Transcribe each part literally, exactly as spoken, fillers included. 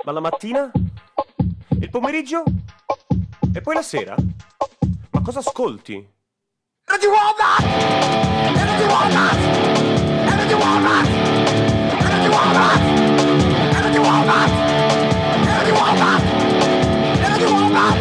Ma la mattina? Il pomeriggio? E poi la sera? Ma cosa ascolti? Radio Wombat! Radio Wombat! Radio Wombat! Radio Wombat! Radio Wombat! Radio Wombat! Radio Wombat!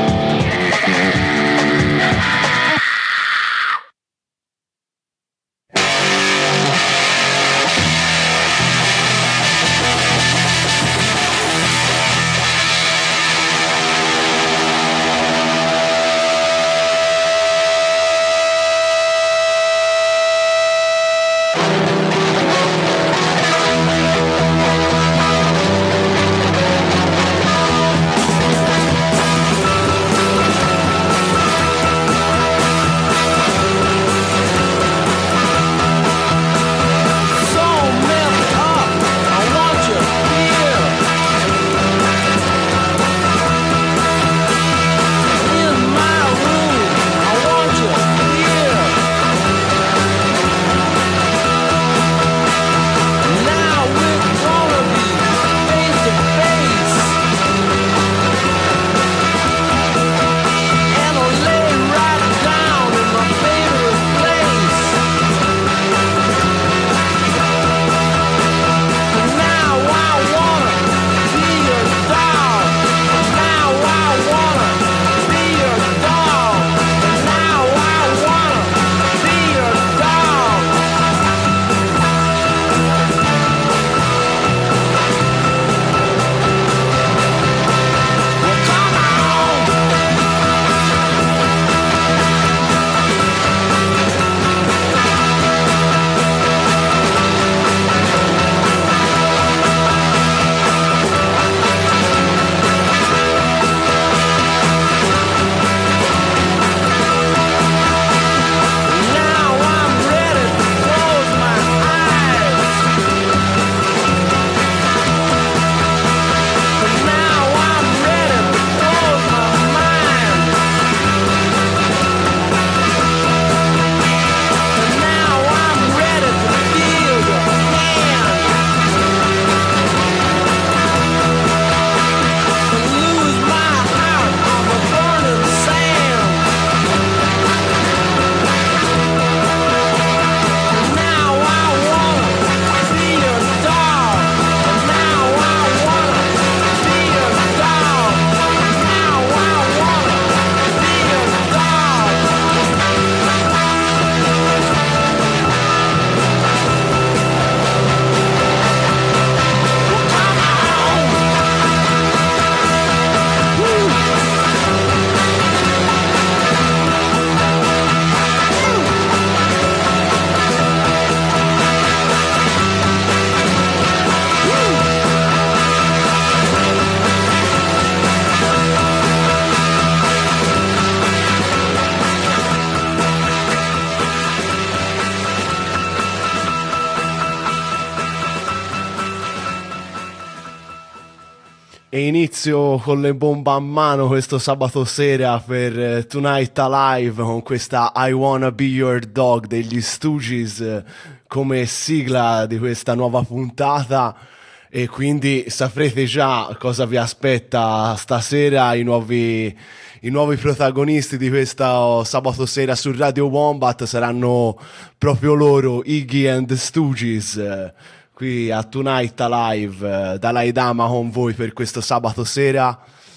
E inizio con le bombe a mano questo sabato sera per uh, Tonight Alive con questa I Wanna Be Your Dog degli Stooges uh, come sigla di questa nuova puntata, e quindi saprete già cosa vi aspetta stasera. I nuovi, i nuovi protagonisti di questo sabato sera su Radio Wombat saranno proprio loro, Iggy and the Stooges, uh, qui a Tonight Alive, Dalai Dama con voi per questo sabato sera.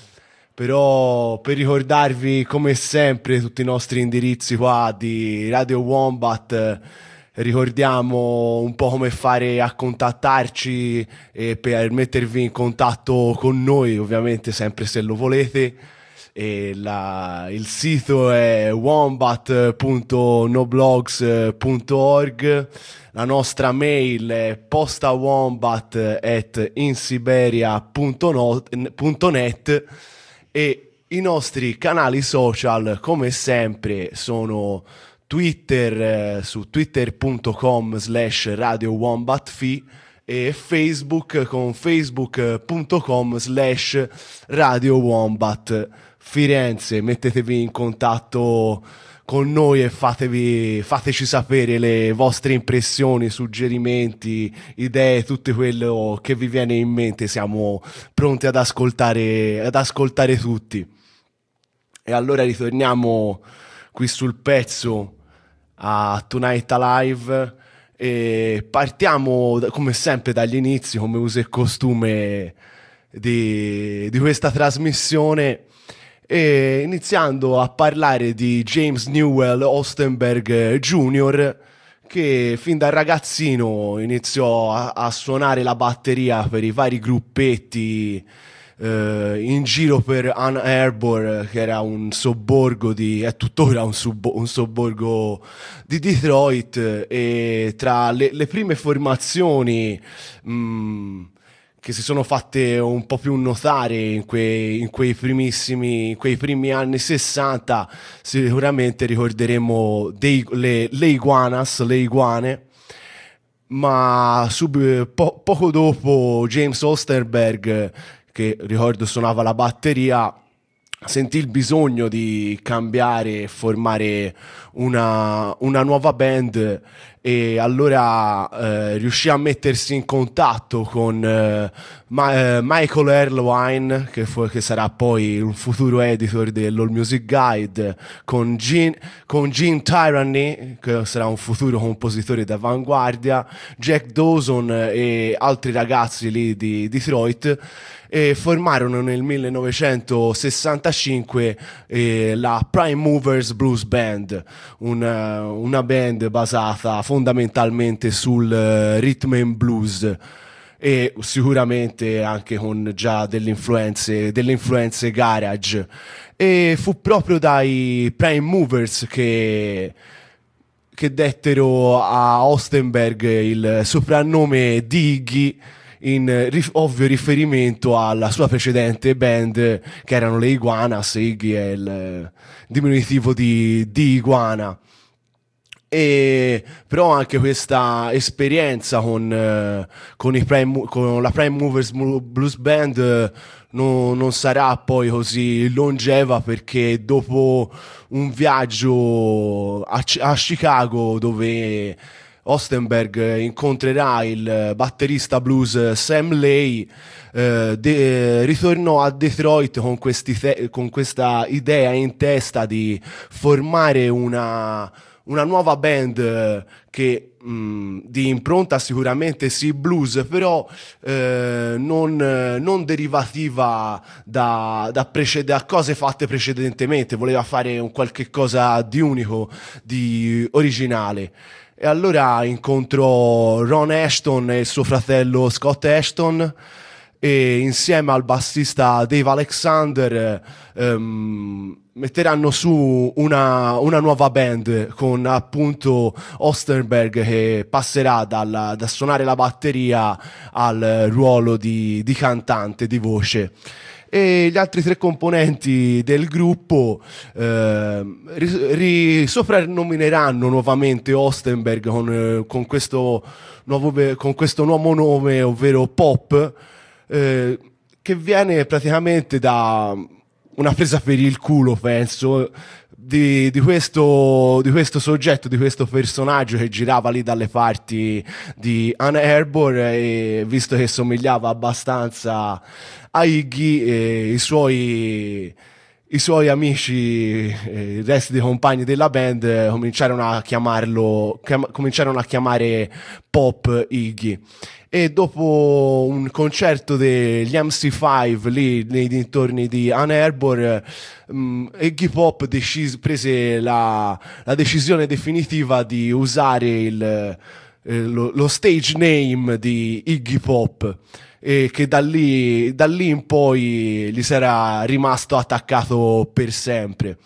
Però per ricordarvi come sempre tutti i nostri indirizzi qua di Radio Wombat, ricordiamo un po' come fare a contattarci e per mettervi in contatto con noi, ovviamente sempre se lo volete. E la, il sito è wombat punto noblogs punto org, la nostra mail è postawombat at insiberia punto net e i nostri canali social come sempre sono Twitter, eh, su twitter punto com slash radio wombatfi, e Facebook con facebook punto com slash radio wombat Firenze. Mettetevi in contatto con noi e fatevi, fateci sapere le vostre impressioni, suggerimenti, idee, tutto quello che vi viene in mente. Siamo pronti ad ascoltare, ad ascoltare tutti. E allora ritorniamo qui sul pezzo a Tonight Alive e partiamo come sempre dagli inizi, come uso e costume di, di questa trasmissione, e iniziando a parlare di James Newell Ostenberg Junior, che fin da ragazzino iniziò a, a suonare la batteria per i vari gruppetti eh, in giro per Ann Arbor, che era un sobborgo di, è tuttora un, sub, un sobborgo di Detroit, e tra le, le prime formazioni mh, che si sono fatte un po' più notare in quei, in quei primissimi, in quei primi anni sessanta, sicuramente ricorderemo dei, le, le Iguanas, le Iguane, ma sub, po- poco dopo James Osterberg, che ricordo suonava la batteria, sentì il bisogno di cambiare e formare una, una nuova band, e allora eh, riuscì a mettersi in contatto con eh, Ma- eh, Michael Erlewine, che, fu- che sarà poi un futuro editor dell'All Music Guide, con Gene, con Gene Tyranny, che sarà un futuro compositore d'avanguardia, Jack Dawson e altri ragazzi lì di Detroit, e formarono nel millenovecentosessantacinque eh, la Prime Movers Blues Band, una, una band basata fondamentalmente sul uh, rhythm and blues, e sicuramente anche con già delle influenze, delle influenze garage. E fu proprio dai Prime Movers che che dettero a Ostenberg il soprannome di Iggy, in rif- ovvio riferimento alla sua precedente band, che erano le Iguanas. Iggy è il diminutivo di, di iguana. E però anche questa esperienza con, eh, con, i Prime, con la Prime Movers Blues Band eh, non, non sarà poi così longeva, perché dopo un viaggio a, a Chicago, dove Ostenberg incontrerà il batterista blues Sam Lay, eh, de- ritornò a Detroit con, questi te- con questa idea in testa di formare una, una nuova band che mh, di impronta sicuramente sì blues, però eh, non, non derivativa da, da, preced- da cose fatte precedentemente. Voleva fare un qualche cosa di unico, di originale. E allora incontrò Ron Ashton e il suo fratello Scott Ashton, e insieme al bassista Dave Alexander ehm, metteranno su una, una nuova band, con appunto Ostenberg che passerà dal, da suonare la batteria al ruolo di, di cantante, di voce. E gli altri tre componenti del gruppo eh, ri, ri, soprannomineranno nuovamente Ostenberg con, eh, con, questo nuovo, con questo nuovo nome, ovvero Pop, eh, che viene praticamente da una presa per il culo, penso, di, di, questo, di questo soggetto, di questo personaggio che girava lì dalle parti di Ann Arbor, e visto che somigliava abbastanza a Iggy, e i suoi i suoi amici, eh, il resto dei compagni della band, eh, cominciarono a chiamarlo chiam- cominciarono a chiamare Pop Iggy. E dopo un concerto degli M C cinque lì nei dintorni di Ann Arbor, um, Iggy Pop decis- prese la, la decisione definitiva di usare il, eh, lo, lo stage name di Iggy Pop, e che da lì, da lì in poi gli sarà rimasto attaccato per sempre.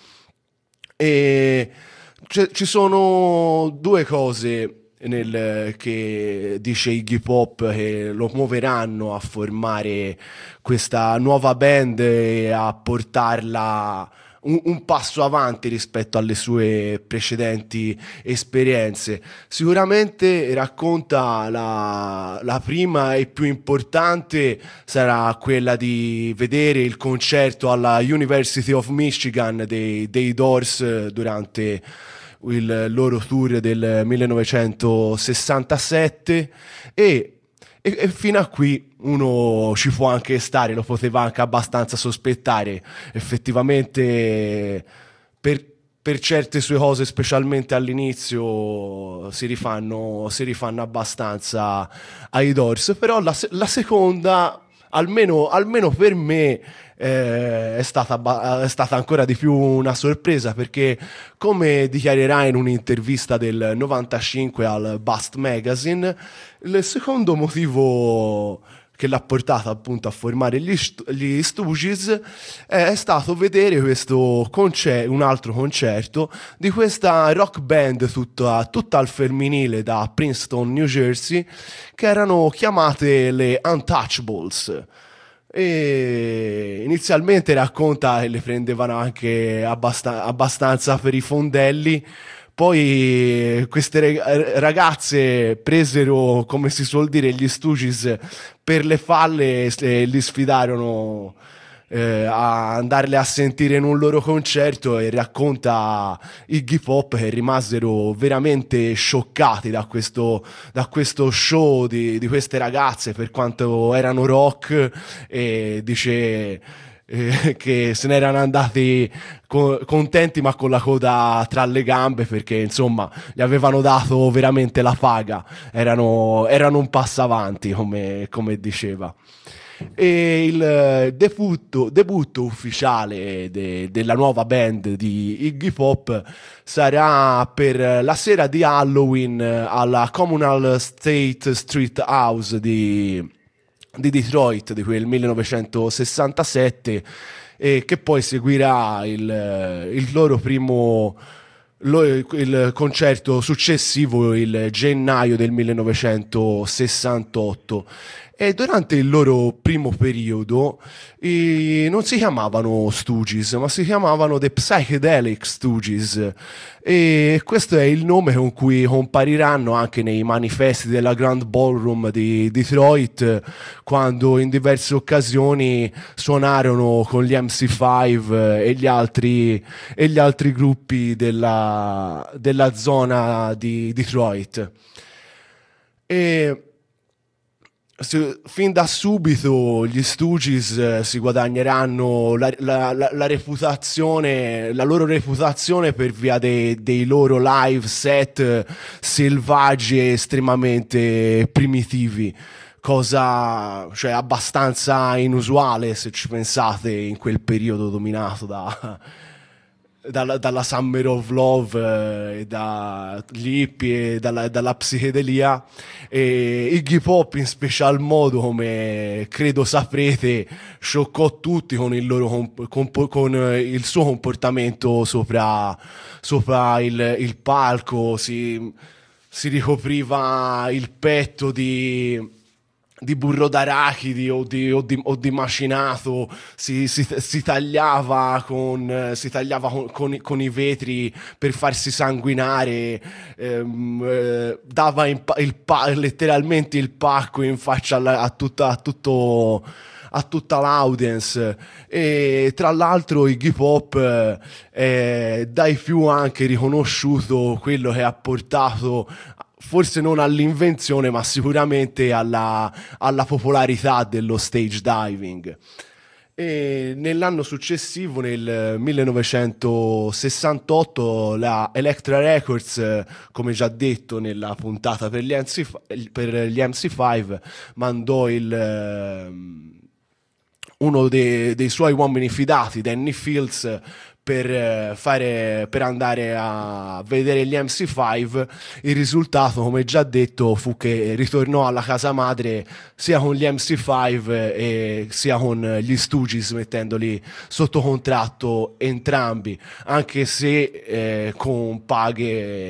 E c- ci sono due cose nel, che dice Iggy Pop che lo muoveranno a formare questa nuova band e a portarla un, un passo avanti rispetto alle sue precedenti esperienze. Sicuramente racconta la, la prima e più importante sarà quella di vedere il concerto alla University of Michigan dei, dei Doors durante il loro tour del millenovecentosessantasette e E, e fino a qui uno ci può anche stare, lo poteva anche abbastanza sospettare. Effettivamente per, per certe sue cose, specialmente all'inizio, si rifanno, si rifanno abbastanza ai Doors. Però la, la seconda, almeno, almeno per me, eh, è stata, è stata ancora di più una sorpresa, perché come dichiarerà in un'intervista del novantacinque al Bust Magazine, il secondo motivo che l'ha portato appunto a formare gli, st- gli Stooges è stato vedere questo concer- un altro concerto di questa rock band tutta, tutta al femminile da Princeton, New Jersey, che erano chiamate le Untouchables. E inizialmente racconta che le prendevano anche abbast- abbastanza per i fondelli. Poi queste ragazze presero, come si suol dire, gli Stooges per le falle e li sfidarono eh, a andarle a sentire in un loro concerto, e racconta Iggy Pop che rimasero veramente scioccati da questo, da questo show di, di queste ragazze, per quanto erano rock, e dice eh, che se ne erano andati co- contenti ma con la coda tra le gambe, perché insomma gli avevano dato veramente la paga, erano, erano un passo avanti, come, come diceva. E il debutto, debutto ufficiale de, della nuova band di Iggy Pop sarà per la sera di Halloween alla Communal State Street House di, di Detroit, di quel millenovecentosessantasette, e che poi seguirà il, il loro primo lo, il concerto successivo il gennaio del millenovecentosessantotto. E durante il loro primo periodo i, non si chiamavano Stooges, ma si chiamavano The Psychedelic Stooges, e questo è il nome con cui compariranno anche nei manifesti della Grand Ballroom di Detroit, quando in diverse occasioni suonarono con gli M C cinque e gli altri, e gli altri gruppi della, della zona di Detroit. E fin da subito gli Stooges eh, si guadagneranno la, la, la, la reputazione, la loro reputazione per via dei, dei loro live set eh, selvaggi e estremamente primitivi, cosa cioè abbastanza inusuale se ci pensate in quel periodo dominato da Dalla, dalla Summer of Love, eh, dagli hippie e dalla, dalla psichedelia. E Iggy Pop in special modo, come credo saprete, scioccò tutti con il, loro comp- comp- con il suo comportamento sopra, sopra il, il palco. Si, si ricopriva il petto di di burro d'arachidi o di, o di, o di macinato, si, si, si tagliava, con, si tagliava con, con, i, con i vetri per farsi sanguinare, ehm, eh, dava in, il, letteralmente il pacco in faccia a, a, tutta, a tutto a tutta l'audience. E tra l'altro Iggy Pop è eh, dai più anche riconosciuto quello che ha portato, forse non all'invenzione, ma sicuramente alla, alla popolarità dello stage diving. E nell'anno successivo, nel millenovecentosessantotto, la Elektra Records, come già detto nella puntata per gli M C, per gli M C cinque, mandò il, uno dei, dei suoi uomini fidati, Danny Fields, per fare, per andare a vedere gli M C cinque. Il risultato, come già detto, fu che ritornò alla casa madre sia con gli M C cinque e sia con gli Stooges, mettendoli sotto contratto entrambi, anche se eh, con paghe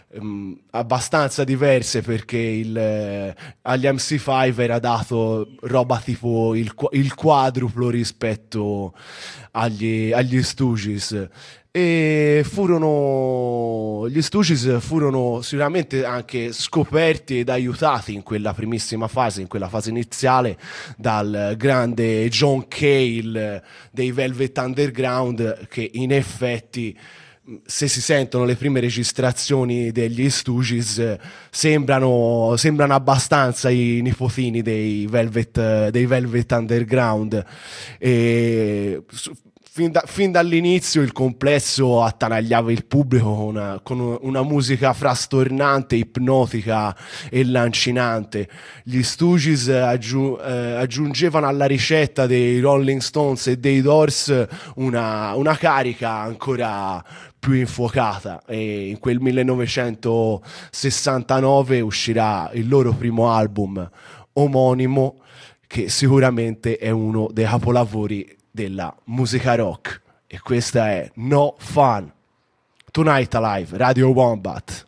um, abbastanza diverse, perché il, eh, agli M C cinque era dato roba tipo il, qu- il quadruplo rispetto agli, agli Stooges. E furono gli Stooges furono sicuramente anche scoperti ed aiutati in quella primissima fase, in quella fase iniziale, dal grande John Cale dei Velvet Underground, che in effetti, se si sentono le prime registrazioni degli Stooges, sembrano, sembrano abbastanza i nipotini dei Velvet, dei Velvet Underground. E Fin, da, fin dall'inizio il complesso attanagliava il pubblico con una, con una musica frastornante, ipnotica e lancinante. Gli Stooges aggiu, eh, aggiungevano alla ricetta dei Rolling Stones e dei Doors una, una carica ancora più infuocata, e in quel millenovecentosessantanove uscirà il loro primo album omonimo, che sicuramente è uno dei capolavori della musica rock, e questa è No Fun. Tonight Alive, Radio Wombat.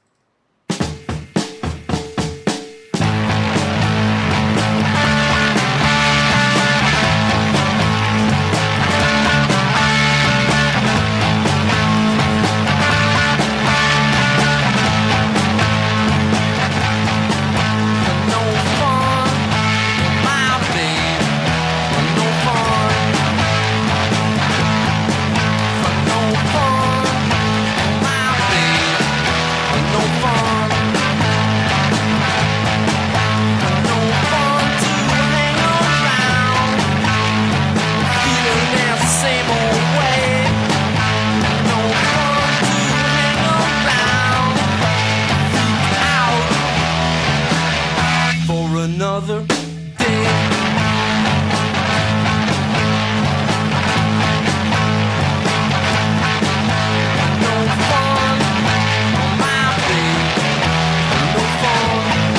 Another day. No fun on my bed. No fun.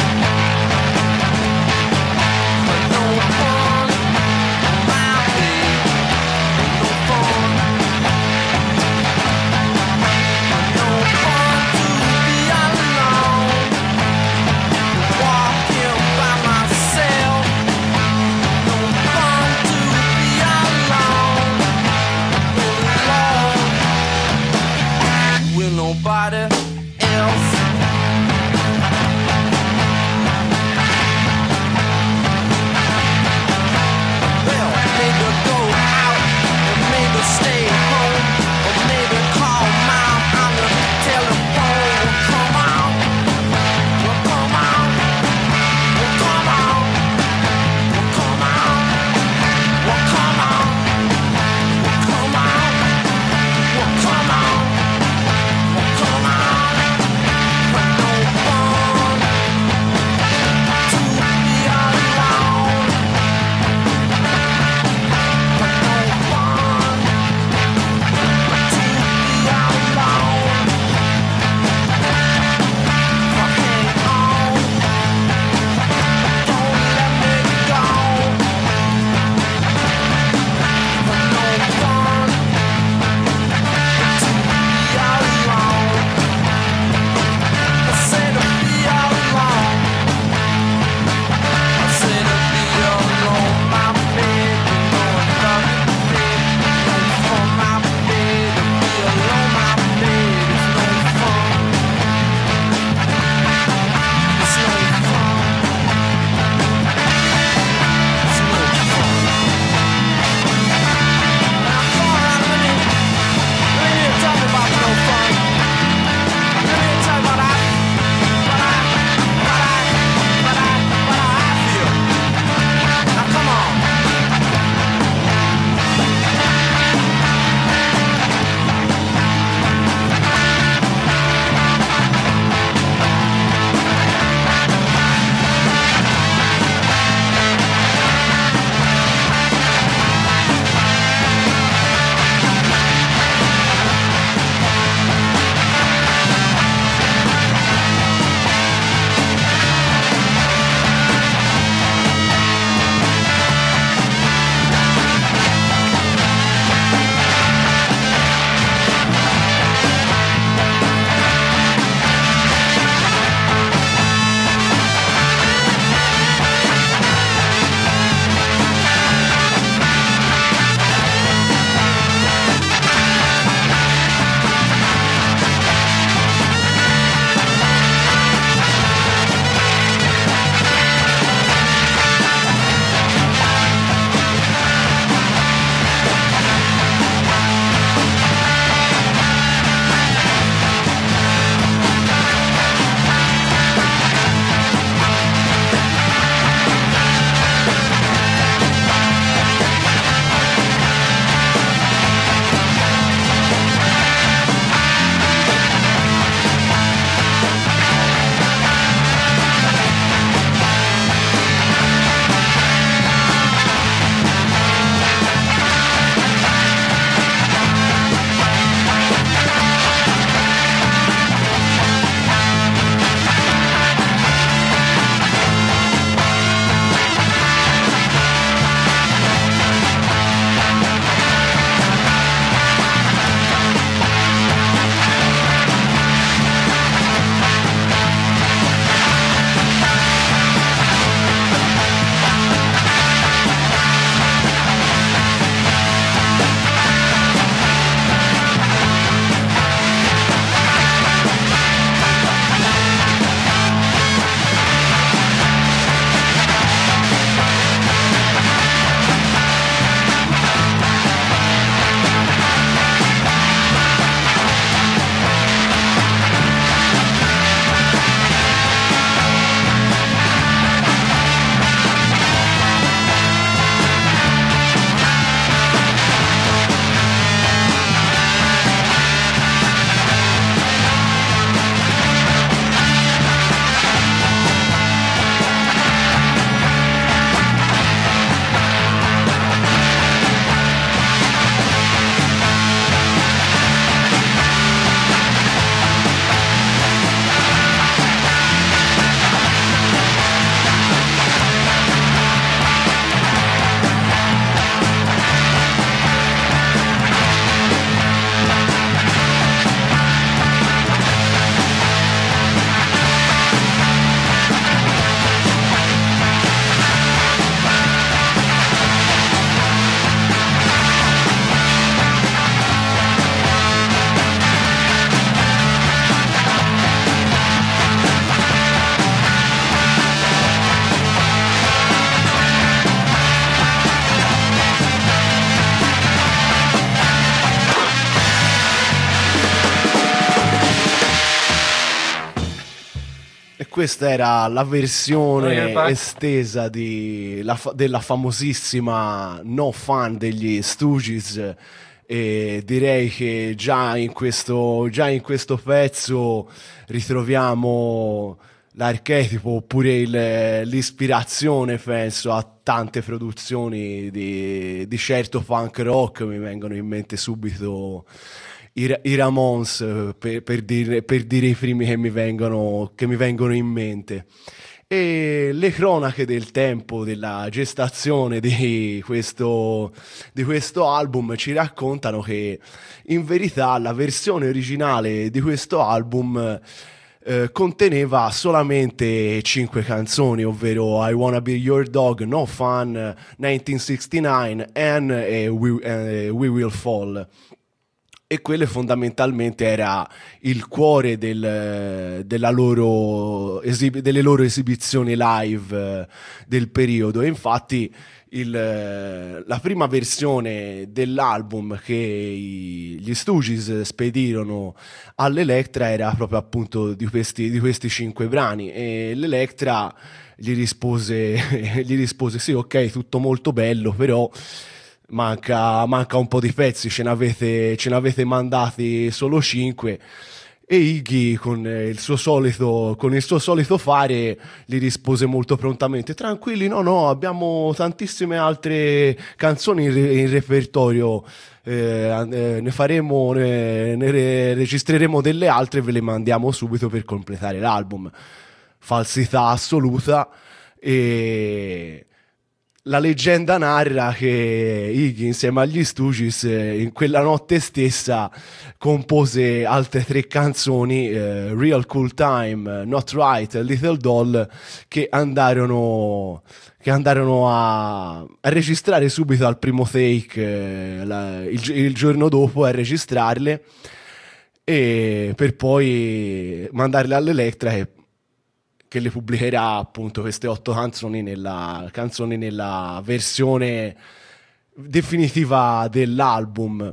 No fun on my bed. No fun. No fun to be alone. Walking by myself. questa era la versione Bring it back. estesa di, la fa- della famosissima No Fun degli Stooges, e direi che già in questo, già in questo pezzo ritroviamo l'archetipo oppure il- l'ispirazione, penso, a tante produzioni di, di certo punk rock. Mi vengono in mente subito i, Ra- i Ramones, eh, per, per dire, per dire i primi che mi vengono, che mi vengono in mente. E le cronache del tempo della gestazione di questo, di questo album ci raccontano che in verità la versione originale di questo album eh, conteneva solamente cinque canzoni, ovvero I Wanna Be Your Dog, No Fun, millenovecentosessantanove, Anne e We, eh, We Will Fall. E quelle fondamentalmente era il cuore del- della loro esib- delle loro esibizioni live eh, del periodo. E infatti il, eh, la prima versione dell'album che i- gli Stooges spedirono all'Electra era proprio appunto di questi, di questi cinque brani, e l'Electra gli rispose, gli rispose sì, ok, tutto molto bello, però manca, manca un po' di pezzi, ce n'avete, ce n'avete mandati solo cinque. E Iggy con eh, il suo solito, con il suo solito fare gli rispose molto prontamente: tranquilli, no no, abbiamo tantissime altre canzoni in, re- in repertorio, eh, an- eh, ne faremo, ne, ne re- registreremo delle altre e ve le mandiamo subito per completare l'album. Falsità assoluta. E la leggenda narra che Iggy insieme agli Stooges eh, in quella notte stessa compose altre tre canzoni, eh, Real Cool Time, Not Right, Little Doll, che andarono, che andarono a, a registrare subito al primo take, eh, la- il, gi- il giorno dopo a registrarle, e per poi mandarle all'Electra, che che le pubblicherà appunto queste otto canzoni nella, canzoni nella versione definitiva dell'album.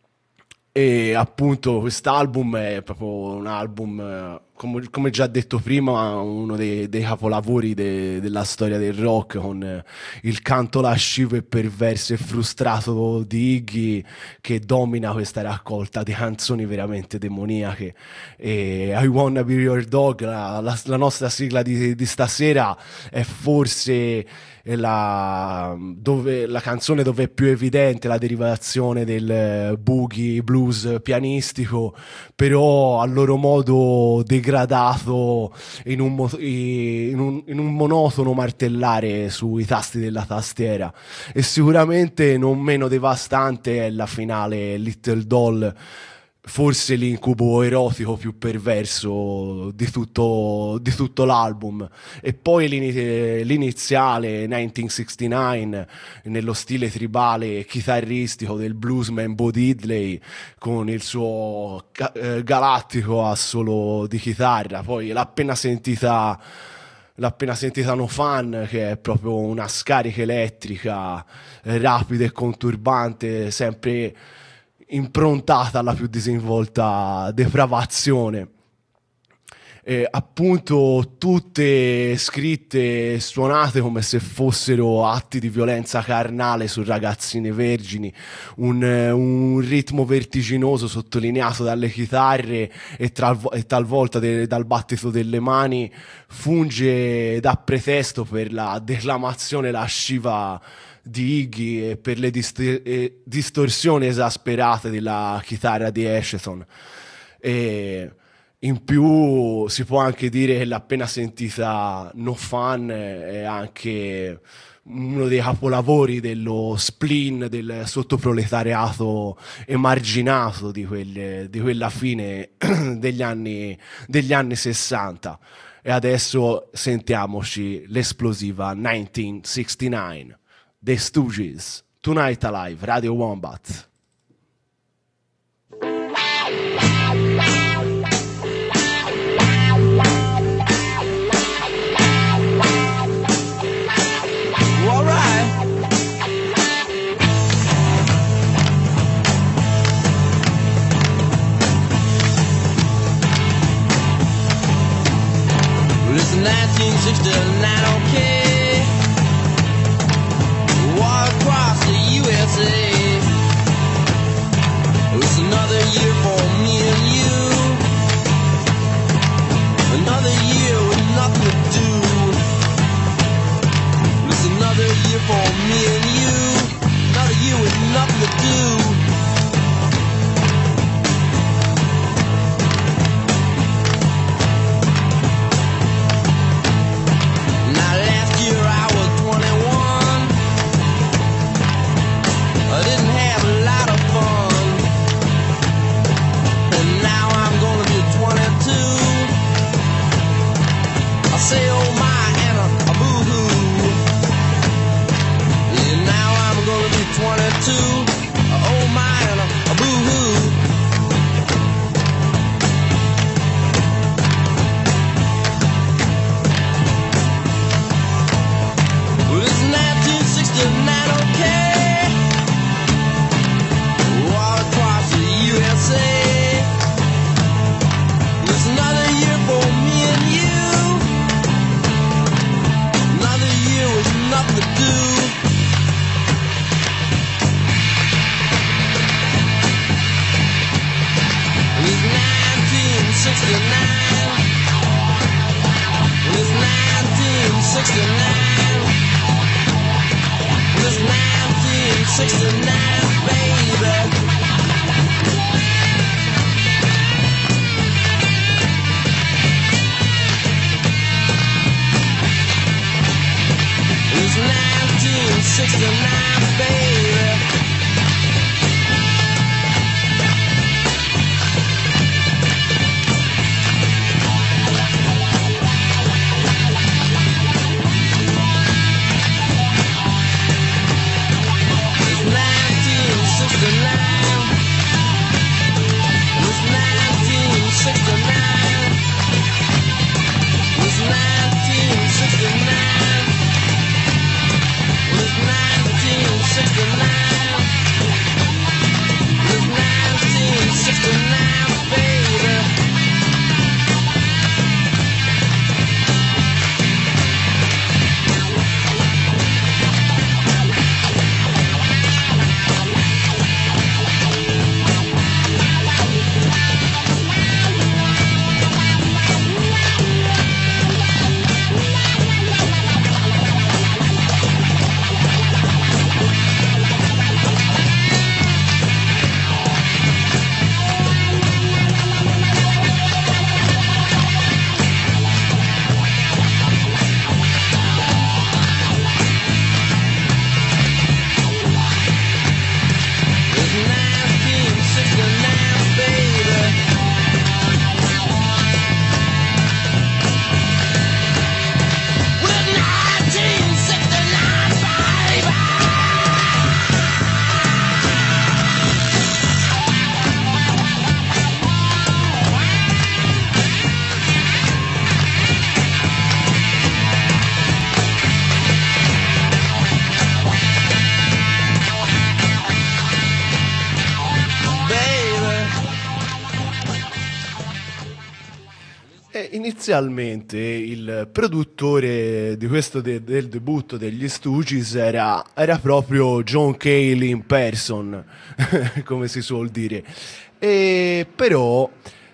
E appunto quest'album è proprio un album, eh, come, come già detto prima, uno dei, dei capolavori de- della storia del rock, con eh, il canto lascivo e perverso e frustrato di Iggy che domina questa raccolta di canzoni veramente demoniache. E I Wanna Be Your Dog, la, la- la nostra sigla di, di stasera, è forse la, dove, la canzone dove è più evidente la derivazione del eh, boogie blues pianistico, però a loro modo degradato in un, mo- in un, in un monotono martellare sui tasti della tastiera. E sicuramente non meno devastante è la finale Little Doll, forse l'incubo erotico più perverso di tutto, di tutto l'album. E poi l'ini- l'iniziale millenovecentosessantanove nello stile tribale e chitarristico del bluesman Bo Diddley, con il suo ga- eh, galattico assolo di chitarra. Poi l'ha appena sentita l'ha appena sentita No Fun, che è proprio una scarica elettrica eh, rapida e conturbante, sempre improntata alla più disinvolta depravazione. Eh, appunto tutte scritte e suonate come se fossero atti di violenza carnale su ragazzine vergini, un, eh, un ritmo vertiginoso sottolineato dalle chitarre e, talvo- e talvolta de- dal battito delle mani funge da pretesto per la declamazione lasciva di Iggy e per le dist- eh, distorsioni esasperate della chitarra di Asheton. E in più si può anche dire che l'appena sentita No Fun è anche uno dei capolavori dello spleen del sottoproletariato emarginato di, quelle, di quella fine degli anni, degli anni sessanta. E adesso sentiamoci l'esplosiva millenovecentosessantanove, The Stooges, Tonight Alive, Radio Wombat. All right. Listen sixty-nine, baby. It was nineteen sixty-nine, baby. Inizialmente il produttore di questo de- del debutto degli Stooges era, era proprio John Cale in person, come si suol dire. E però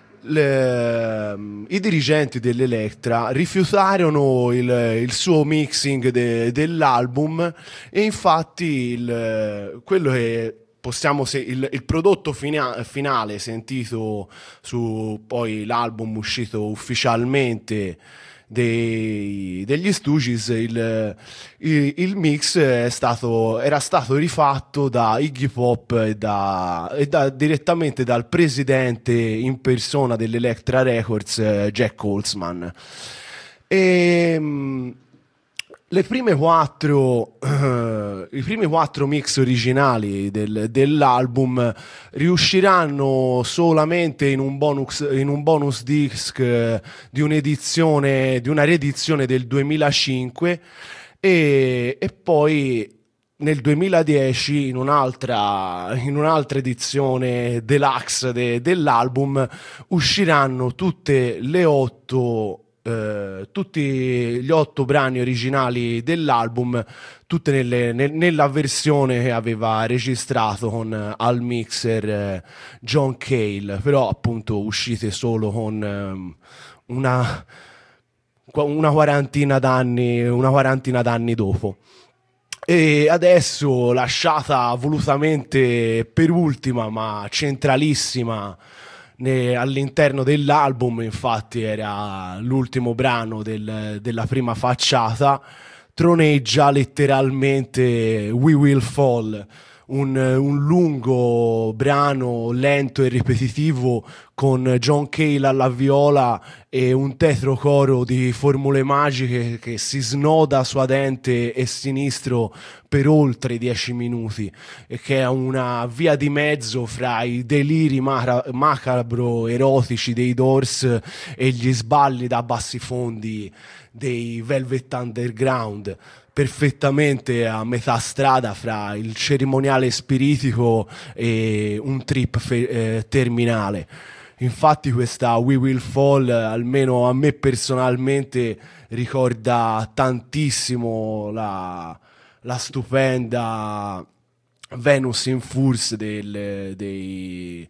le, i dirigenti dell'Electra rifiutarono il, il suo mixing de- dell'album e infatti il, quello che possiamo se il, il prodotto fina, finale sentito su poi l'album uscito ufficialmente dei, degli Stooges, il, il, il mix è stato, era stato rifatto da Iggy Pop e, da, e da, direttamente dal presidente in persona dell'Electra Records, Jack Holzman. E le prime quattro, uh, i primi quattro mix originali del, dell'album riusciranno solamente in un bonus, in un bonus disc uh, di un'edizione, di una riedizione del duemilacinque e, e poi nel duemiladieci in un'altra, in un'altra edizione deluxe de, dell'album usciranno tutte le otto Uh, tutti gli otto brani originali dell'album, tutte nelle, nel, nella versione che aveva registrato con uh, al mixer uh, John Cale, però appunto uscite solo con um, una, una quarantina d'anni una quarantina d'anni dopo. E adesso, lasciata volutamente per ultima ma centralissima all'interno dell'album, infatti era l'ultimo brano del, della prima facciata, troneggia letteralmente We Will Fall, un, un lungo brano lento e ripetitivo con John Cale alla viola e un tetro coro di formule magiche che si snoda suadente e sinistro per oltre dieci minuti e che è una via di mezzo fra i deliri maca- macabro erotici dei Doors e gli sballi da bassifondi dei Velvet Underground, perfettamente a metà strada fra il cerimoniale spiritico e un trip fe- eh, terminale. Infatti questa We Will Fall, almeno a me personalmente, ricorda tantissimo la, la stupenda Venus in Furs del, dei,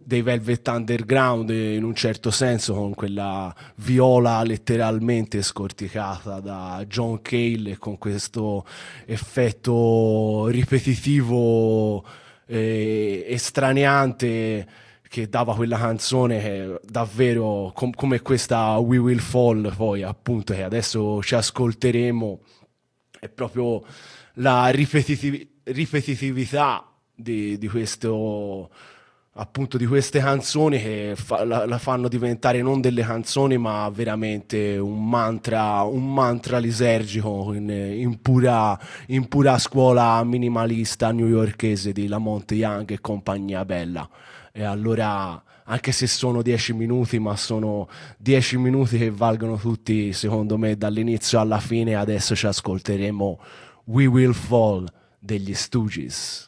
dei Velvet Underground in un certo senso, con quella viola letteralmente scorticata da John Cale e con questo effetto ripetitivo e estraniante che dava quella canzone, che davvero com- come questa We Will Fall, poi appunto, che adesso ci ascolteremo, è proprio la ripetitiv- ripetitività di, di questo, appunto, di queste canzoni che fa- la, la fanno diventare non delle canzoni ma veramente un mantra, un mantra lisergico in, in pura, in pura scuola minimalista newyorkese di Lamont Young e compagnia bella. E allora, anche se sono dieci minuti, ma sono dieci minuti che valgono tutti, secondo me, dall'inizio alla fine. Adesso ci ascolteremo We Will Fall degli Stooges.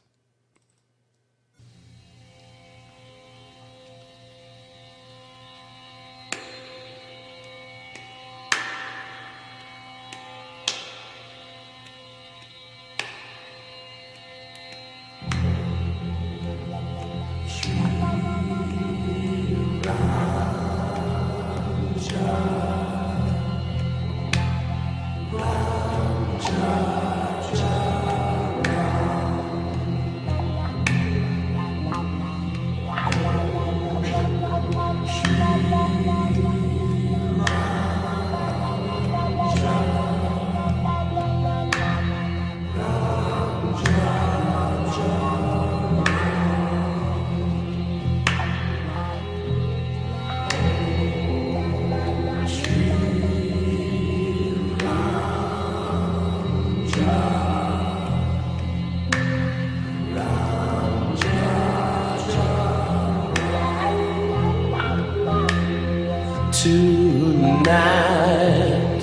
Tonight,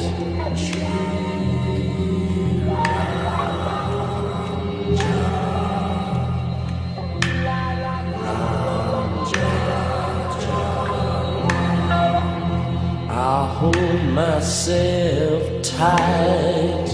I hold myself tight.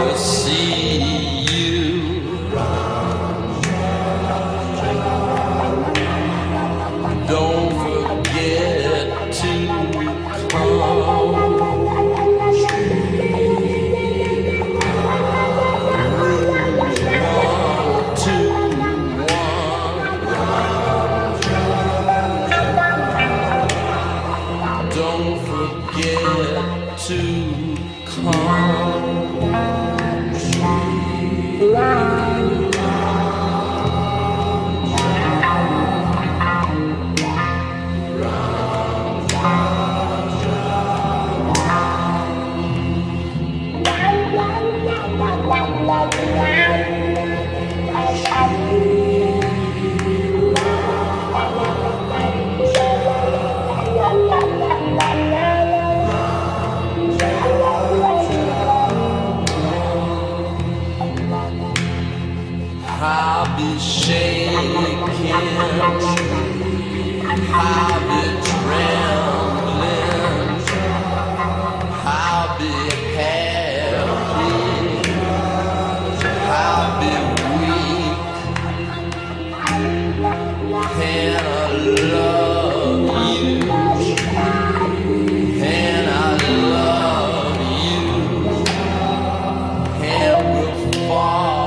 never see you. Don't forget to come. To come. I'll be shaking, I'll be trembling, I'll be happy, I'll be weak, and I love you, and I love you, and we'll fall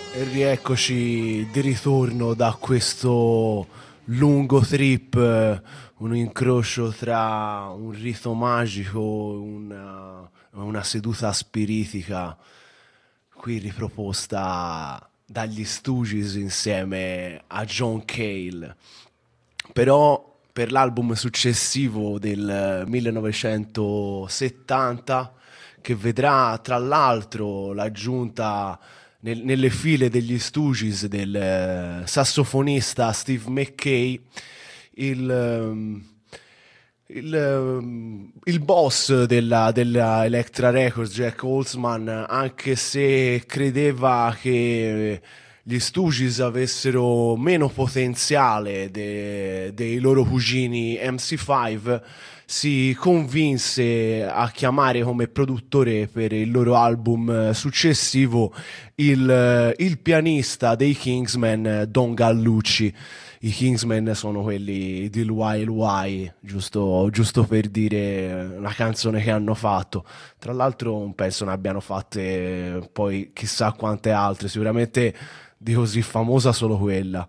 E rieccoci di ritorno da questo lungo trip, eh, un incrocio tra un rito magico e una, una seduta spiritica, qui riproposta dagli Stooges insieme a John Cale. Però per l'album successivo del millenovecentosettanta, che vedrà tra l'altro l'aggiunta nel- nelle file degli Stooges del eh, sassofonista Steve McKay, il, ehm, il, ehm, il boss della, della Elektra Records, Jack Holzman, anche se credeva che gli Stooges avessero meno potenziale de- dei loro cugini M C cinque, si convinse a chiamare come produttore per il loro album eh, successivo il, eh, il pianista dei Kingsmen, eh, Don Gallucci. I Kingsmen sono quelli di Wild Why, giusto, giusto per dire una canzone che hanno fatto. Tra l'altro non penso ne abbiano fatte eh, poi chissà quante altre, sicuramente di così famosa solo quella.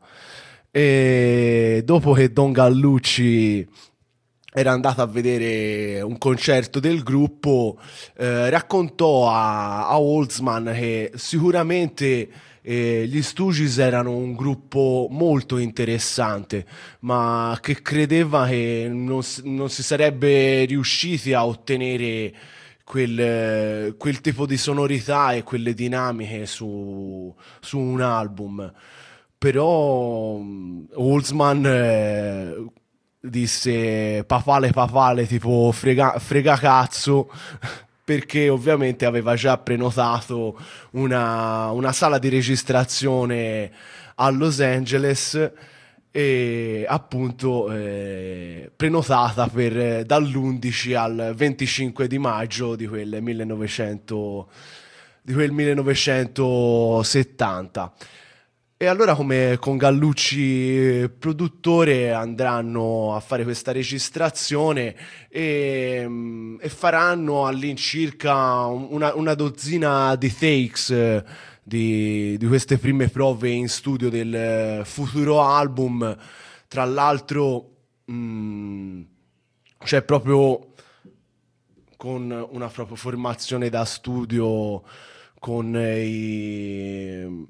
E dopo che Don Gallucci era andato a vedere un concerto del gruppo, eh, raccontò a, a Holzman che sicuramente eh, gli Stooges erano un gruppo molto interessante, ma che credeva che non, s- non si sarebbe riusciti a ottenere quel, eh, quel tipo di sonorità e quelle dinamiche su, su un album. Però mm, Holzman eh, disse papale papale tipo frega, frega cazzo, perché ovviamente aveva già prenotato una, una sala di registrazione a Los Angeles, e appunto eh, prenotata per dall'undici al venticinque di maggio di quel millenovecento di quel millenovecentosettanta. E allora, come con Gallucci eh, produttore, andranno a fare questa registrazione e, mm, e faranno all'incirca una, una dozzina di takes eh, di, di queste prime prove in studio del eh, futuro album. Tra l'altro, mm, c'è proprio con una propria formazione da studio con eh, i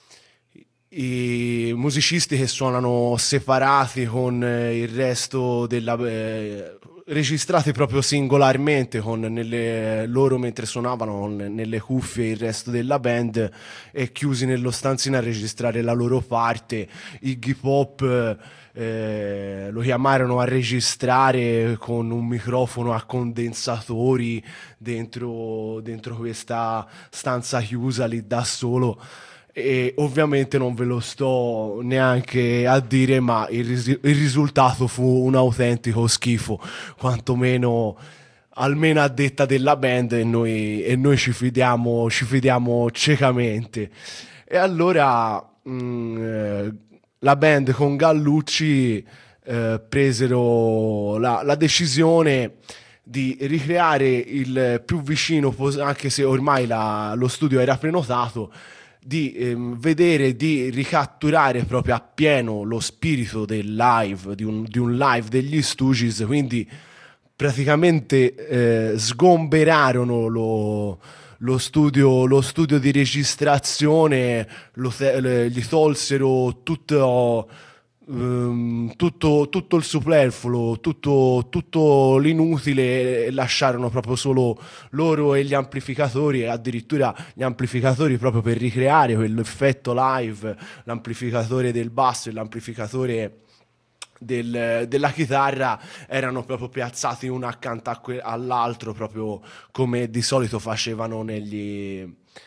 i musicisti che suonano separati con eh, il resto della eh, registrati proprio singolarmente con nelle, loro mentre suonavano con, nelle cuffie il resto della band, e chiusi nello stanzino a registrare la loro parte. Iggy Pop eh, lo chiamarono a registrare con un microfono a condensatori dentro, dentro questa stanza chiusa lì da solo. E ovviamente non ve lo sto neanche a dire, ma il, ris- il risultato fu un autentico schifo, quantomeno almeno a detta della band, e noi, e noi ci fidiamo, ci fidiamo ciecamente. E allora mh, eh, la band con Gallucci eh, presero la, la decisione di ricreare il più vicino, pos- anche se ormai la- lo studio era prenotato, di ehm, vedere, di ricatturare proprio appieno lo spirito del live, di un, di un live degli Stooges. Quindi praticamente eh, sgomberarono lo, lo studio, lo studio di registrazione, lo te- le- gli tolsero tutto, ehm, tutto, tutto il superfluo, tutto, tutto l'inutile, e lasciarono proprio solo loro e gli amplificatori, e addirittura gli amplificatori proprio per ricreare quell'effetto live, l'amplificatore del basso e l'amplificatore del- della chitarra erano proprio piazzati uno accanto a que- all'altro, proprio come di solito facevano negli,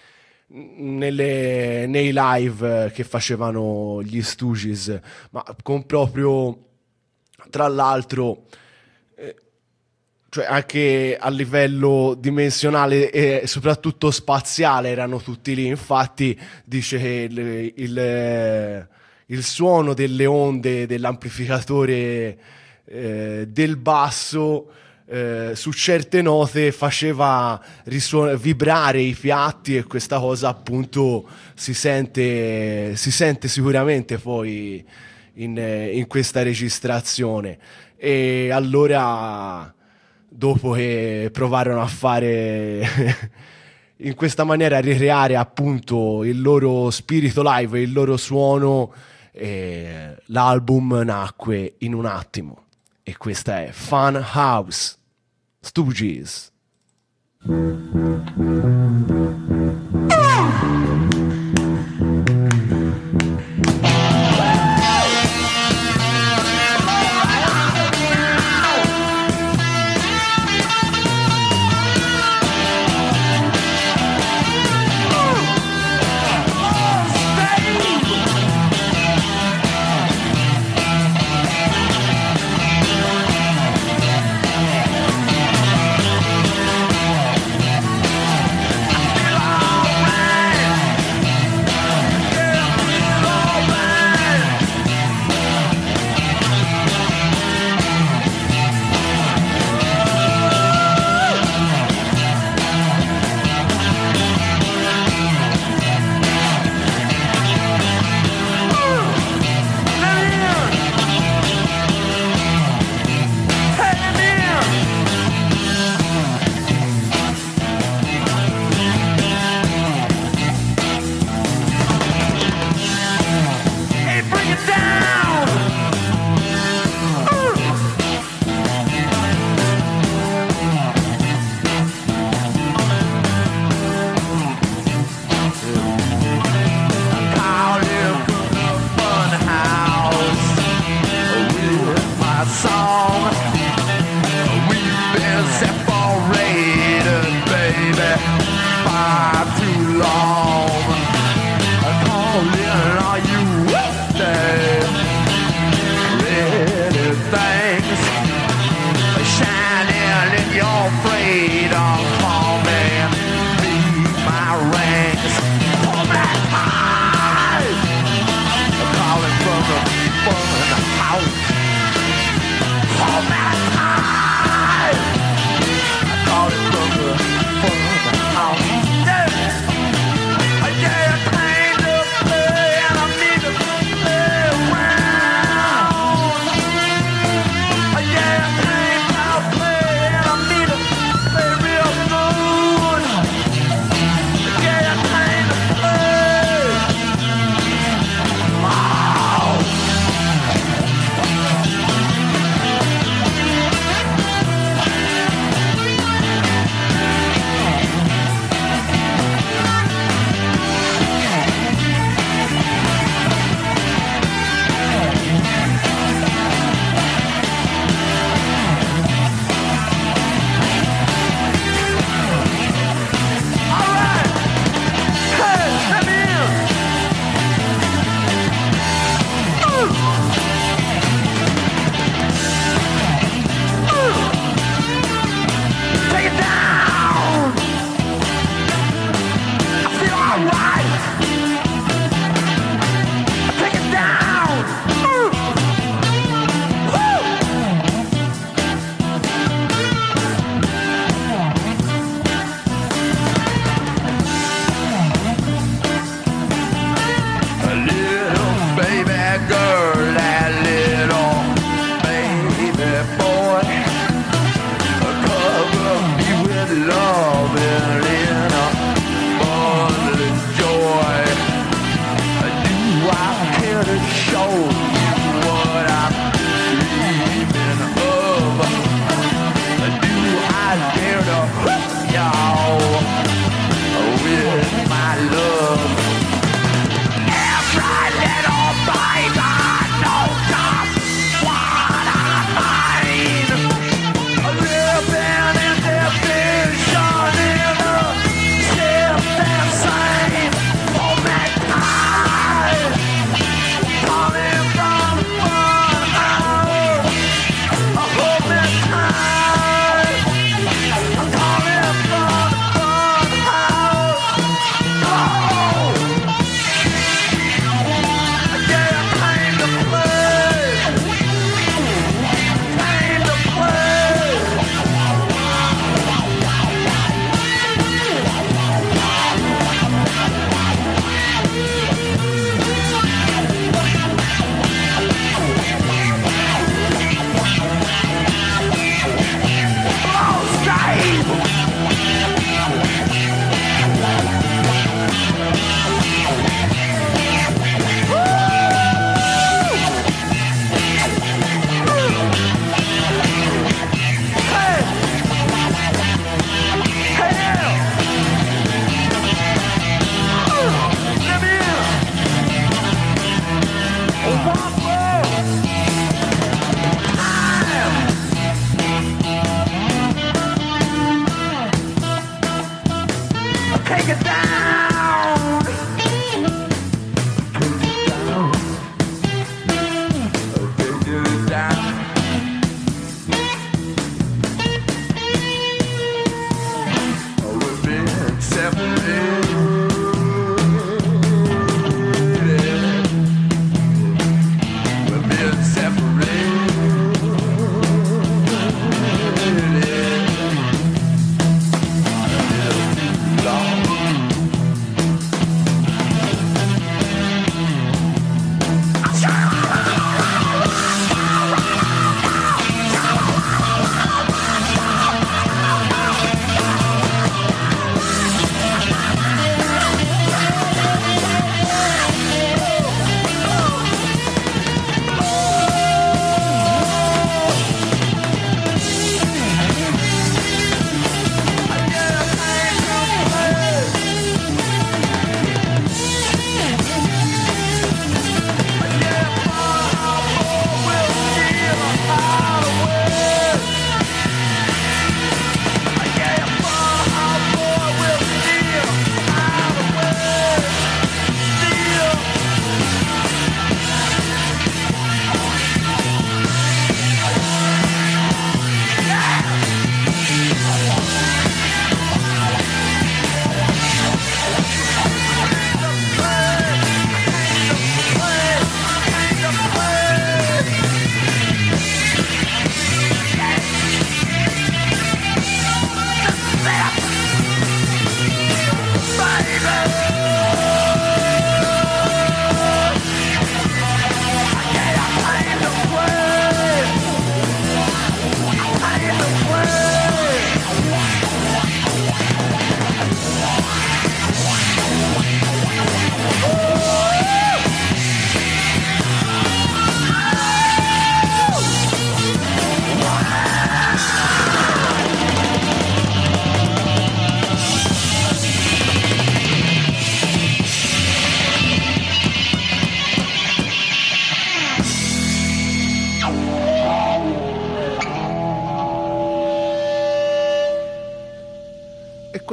nelle- nei live che facevano gli Stooges, ma con proprio, tra l'altro, cioè anche a livello dimensionale e soprattutto spaziale erano tutti lì. Infatti dice che il, il- il suono delle onde dell'amplificatore eh, del basso eh, su certe note faceva risuon- vibrare i piatti, e questa cosa appunto si sente, si sente sicuramente poi in, eh, in questa registrazione. E allora, dopo che provarono a fare in questa maniera, a ricreare appunto il loro spirito live e il loro suono, eh, l'album nacque in un attimo. E questa è Fun House Stooges. Feel alright.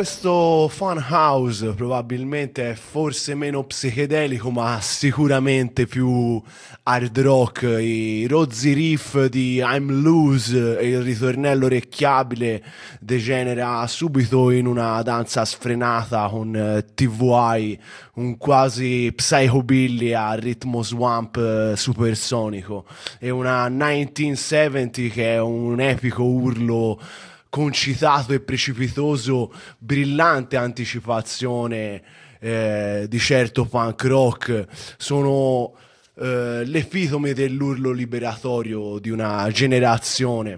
questo Fun House probabilmente è forse meno psichedelico, ma sicuramente più hard rock. I rozzi riff di I'm Loose e il ritornello orecchiabile degenera subito in una danza sfrenata con eh, T V I, un quasi psychobilly a ritmo swamp eh, supersonico, e una millenovecentosettanta che è un epico urlo concitato e precipitoso, brillante anticipazione eh, di certo punk rock. Sono eh, l'epitome dell'urlo liberatorio di una generazione.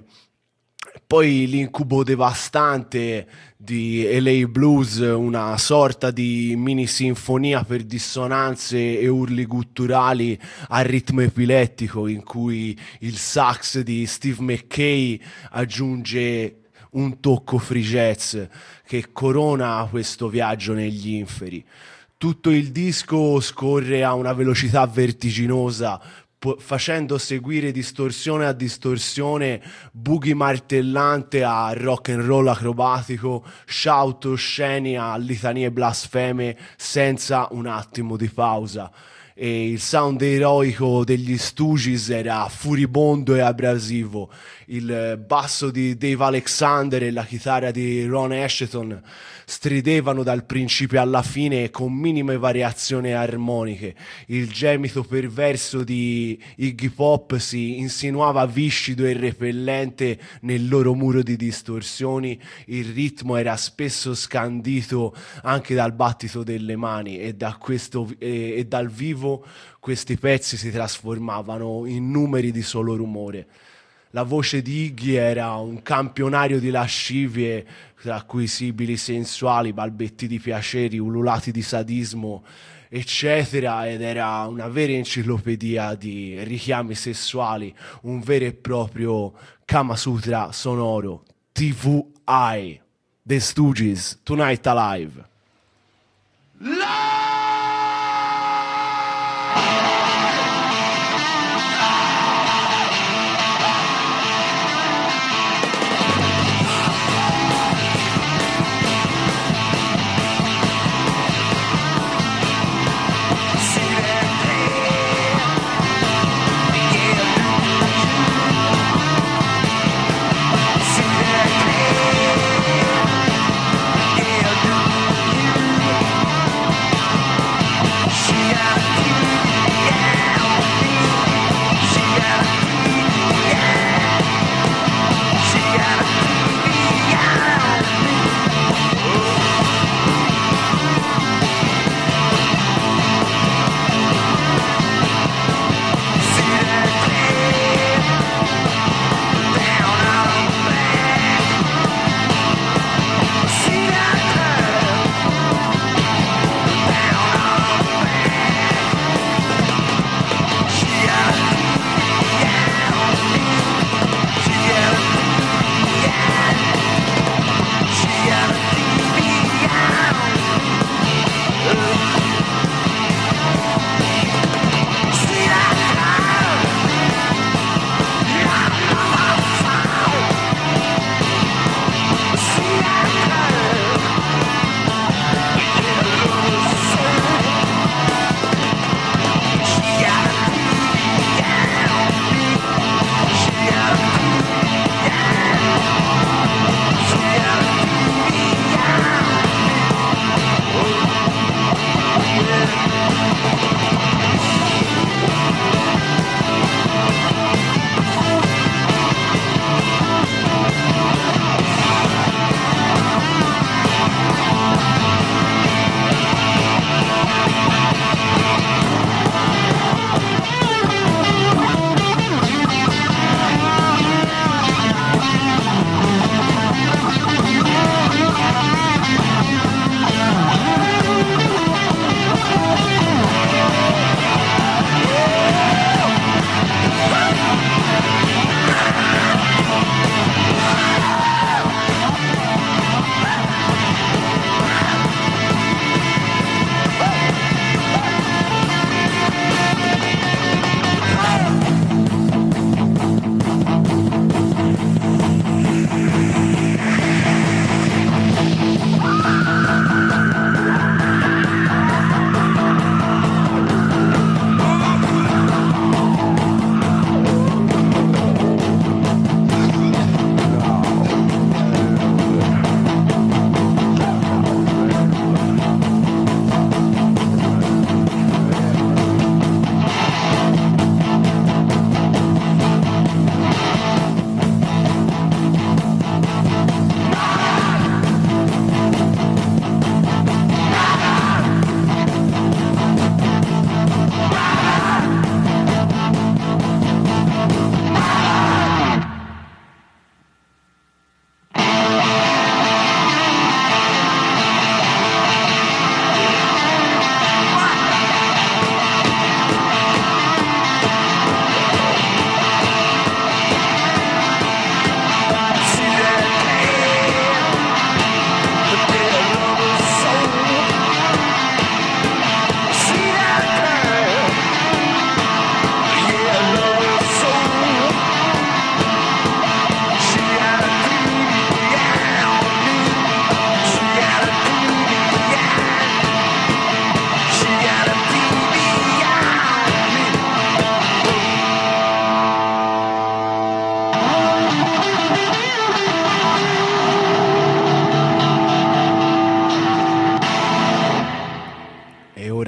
Poi l'incubo devastante di L A Blues, una sorta di mini sinfonia per dissonanze e urli gutturali a ritmo epilettico, in cui il sax di Steve McKay aggiunge un tocco free jazz che corona questo viaggio negli inferi. Tutto il disco scorre a una velocità vertiginosa, po- facendo seguire distorsione a distorsione, boogie martellante a rock and roll acrobatico, shout osceni a litanie blasfeme senza un attimo di pausa. E il sound eroico degli Stooges era furibondo e abrasivo. Il basso di Dave Alexander e la chitarra di Ron Asheton stridevano dal principio alla fine con minime variazioni armoniche. Il gemito perverso di Iggy Pop si insinuava viscido e repellente nel loro muro di distorsioni. Il ritmo era spesso scandito anche dal battito delle mani, e da questo e, e dal vivo questi pezzi si trasformavano in numeri di solo rumore. La voce di Iggy era un campionario di lascivie, tra cui sibili sensuali, balbetti di piaceri, ululati di sadismo, eccetera, ed era una vera enciclopedia di richiami sessuali, un vero e proprio Kama Sutra sonoro. T V I, The Stooges, Tonight Alive.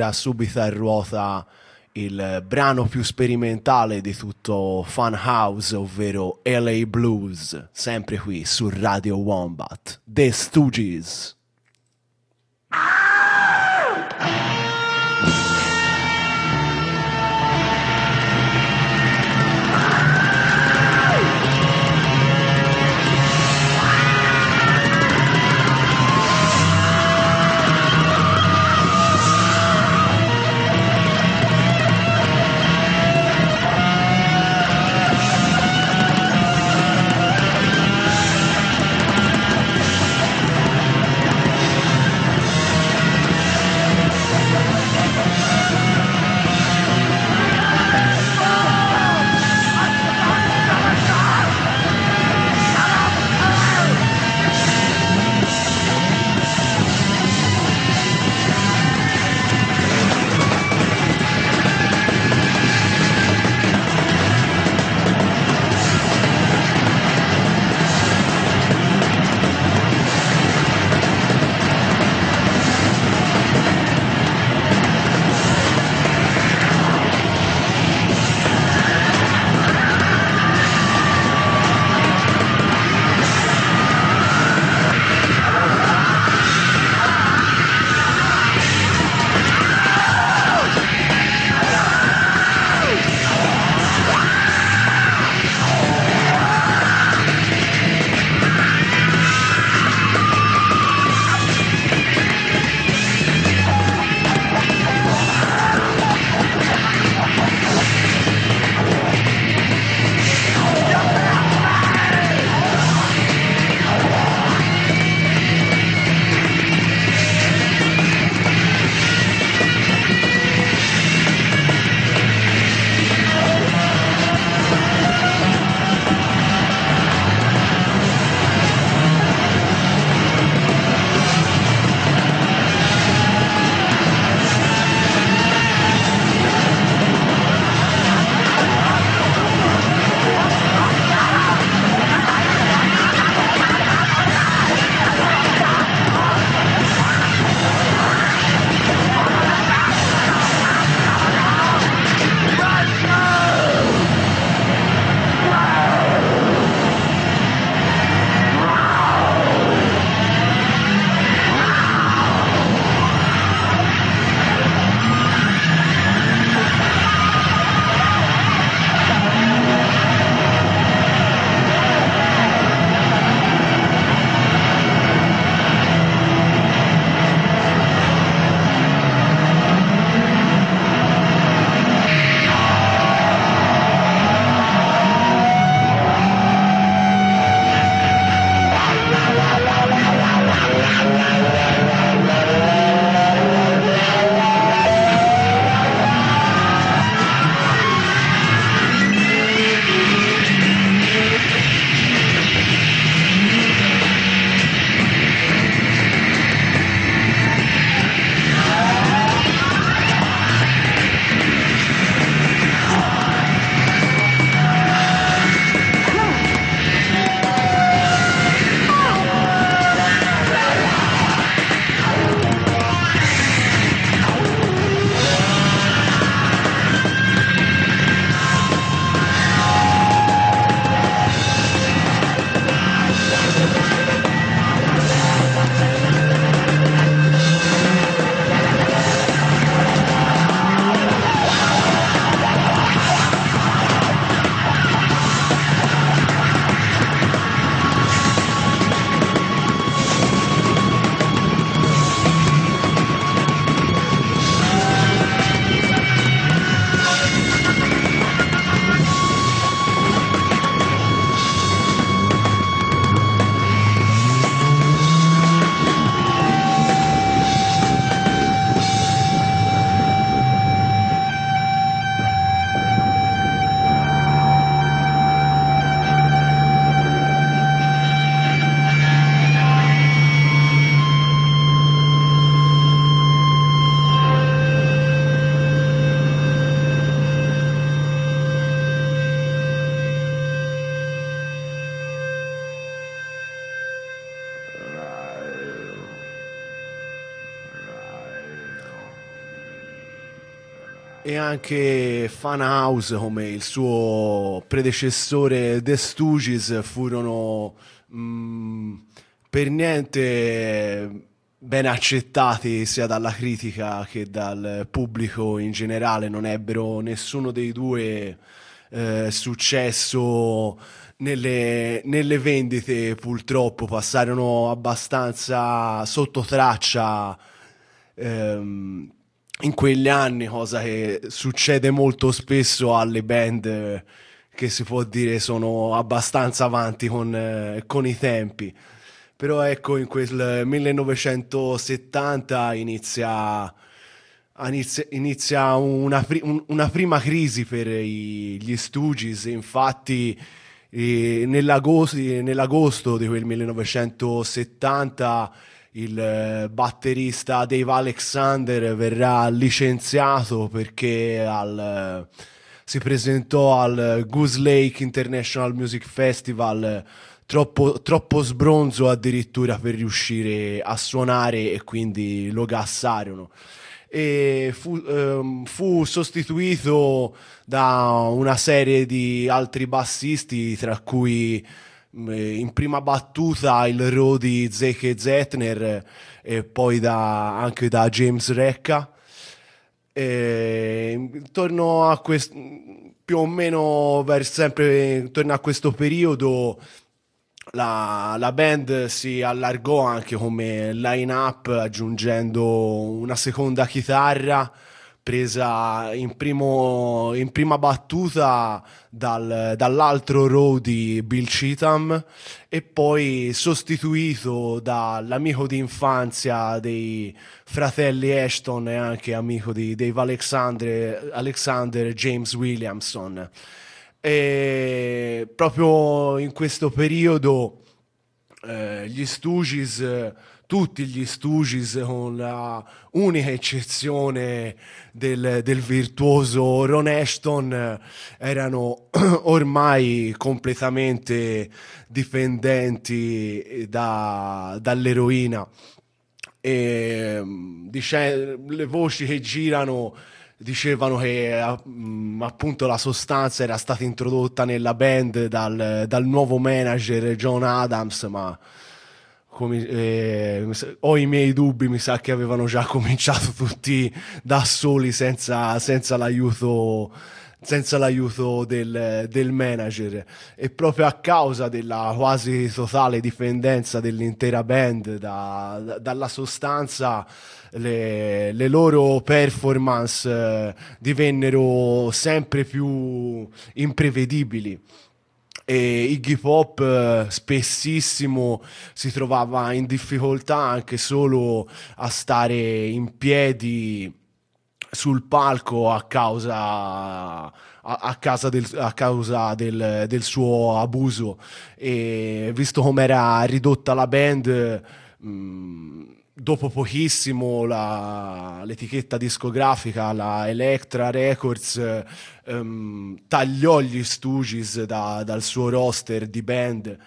tira subito a ruota il brano più sperimentale di tutto Funhouse, ovvero L A Blues, sempre qui su Radio Wombat, The Stooges. We'll be right back. e anche Funhouse, come il suo predecessore The Stooges, furono mh, per niente ben accettati sia dalla critica che dal pubblico in generale. Non ebbero nessuno dei due eh, successo nelle, nelle vendite, purtroppo passarono abbastanza sotto traccia ehm, in quegli anni, cosa che succede molto spesso alle band eh, che si può dire sono abbastanza avanti con, eh, con i tempi. Però ecco, in quel millenovecentosettanta inizia, inizia, inizia una, pri- un- una prima crisi per i- gli Stooges. Infatti eh, nell'agosto, nell'agosto di quel millenovecentosettanta il eh, batterista Dave Alexander verrà licenziato perché al, eh, si presentò al Goose Lake International Music Festival eh, troppo, troppo sbronzo addirittura per riuscire a suonare, e quindi lo gassarono. E fu, ehm, fu sostituito da una serie di altri bassisti, tra cui in prima battuta il roadie Zeke Zettner e poi da, anche da James Recca. E intorno a questo, più o meno verso sempre intorno a questo periodo, la, la band si allargò anche come line-up, aggiungendo una seconda chitarra presa in, primo, in prima battuta dal, dall'altro roadie Bill Cheatham, e poi sostituito dall'amico di infanzia dei fratelli Ashton e anche amico di Dave Alexander, Alexander James Williamson. E proprio in questo periodo eh, gli Stooges, tutti gli Stooges, con la unica eccezione del, del virtuoso Ron Ashton, erano ormai completamente dipendenti da, dall'eroina. E dice, le voci che girano dicevano che mh, appunto la sostanza era stata introdotta nella band dal, dal nuovo manager John Adams, ma come, eh, ho i miei dubbi, mi sa che avevano già cominciato tutti da soli, senza, senza l'aiuto senza l'aiuto del, del manager. E proprio a causa della quasi totale dipendenza dell'intera band da, da, dalla sostanza, le, le loro performance eh, divennero sempre più imprevedibili. E Iggy Pop eh, spessissimo si trovava in difficoltà anche solo a stare in piedi sul palco a causa, a, a casa del, a causa del, del suo abuso. E visto come era ridotta la band, mh, dopo pochissimo la, l'etichetta discografica, la Elektra Records, ehm, tagliò gli Stooges da, dal suo roster di band,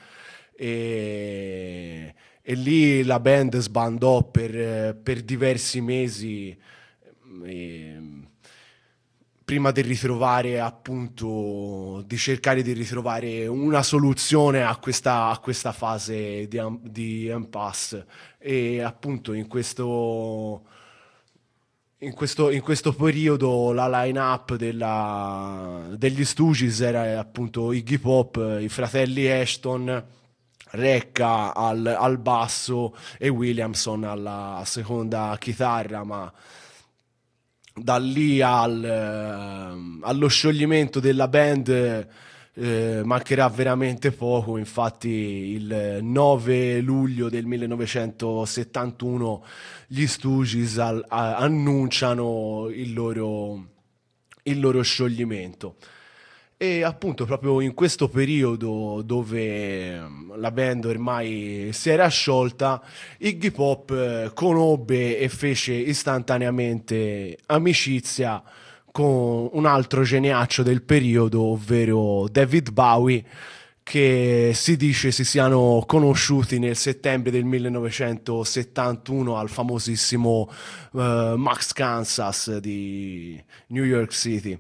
e, e lì la band sbandò per, per diversi mesi, e, prima di ritrovare, appunto, di cercare di ritrovare una soluzione a questa, a questa fase di, di impasse. E appunto in questo, in questo, in questo periodo la line-up della, degli Stooges era appunto Iggy Pop, i fratelli Ashton, Recca al, al basso e Williamson alla seconda chitarra, ma da lì al, eh, allo scioglimento della band eh, mancherà veramente poco. Infatti il nove luglio del millenovecentosettantuno gli Stooges al, a, annunciano il loro, il loro scioglimento. E appunto proprio in questo periodo dove la band ormai si era sciolta, Iggy Pop eh, conobbe e fece istantaneamente amicizia con un altro geniaccio del periodo, ovvero David Bowie, che si dice si siano conosciuti nel settembre del millenovecentosettantuno al famosissimo uh, Max Kansas di New York City.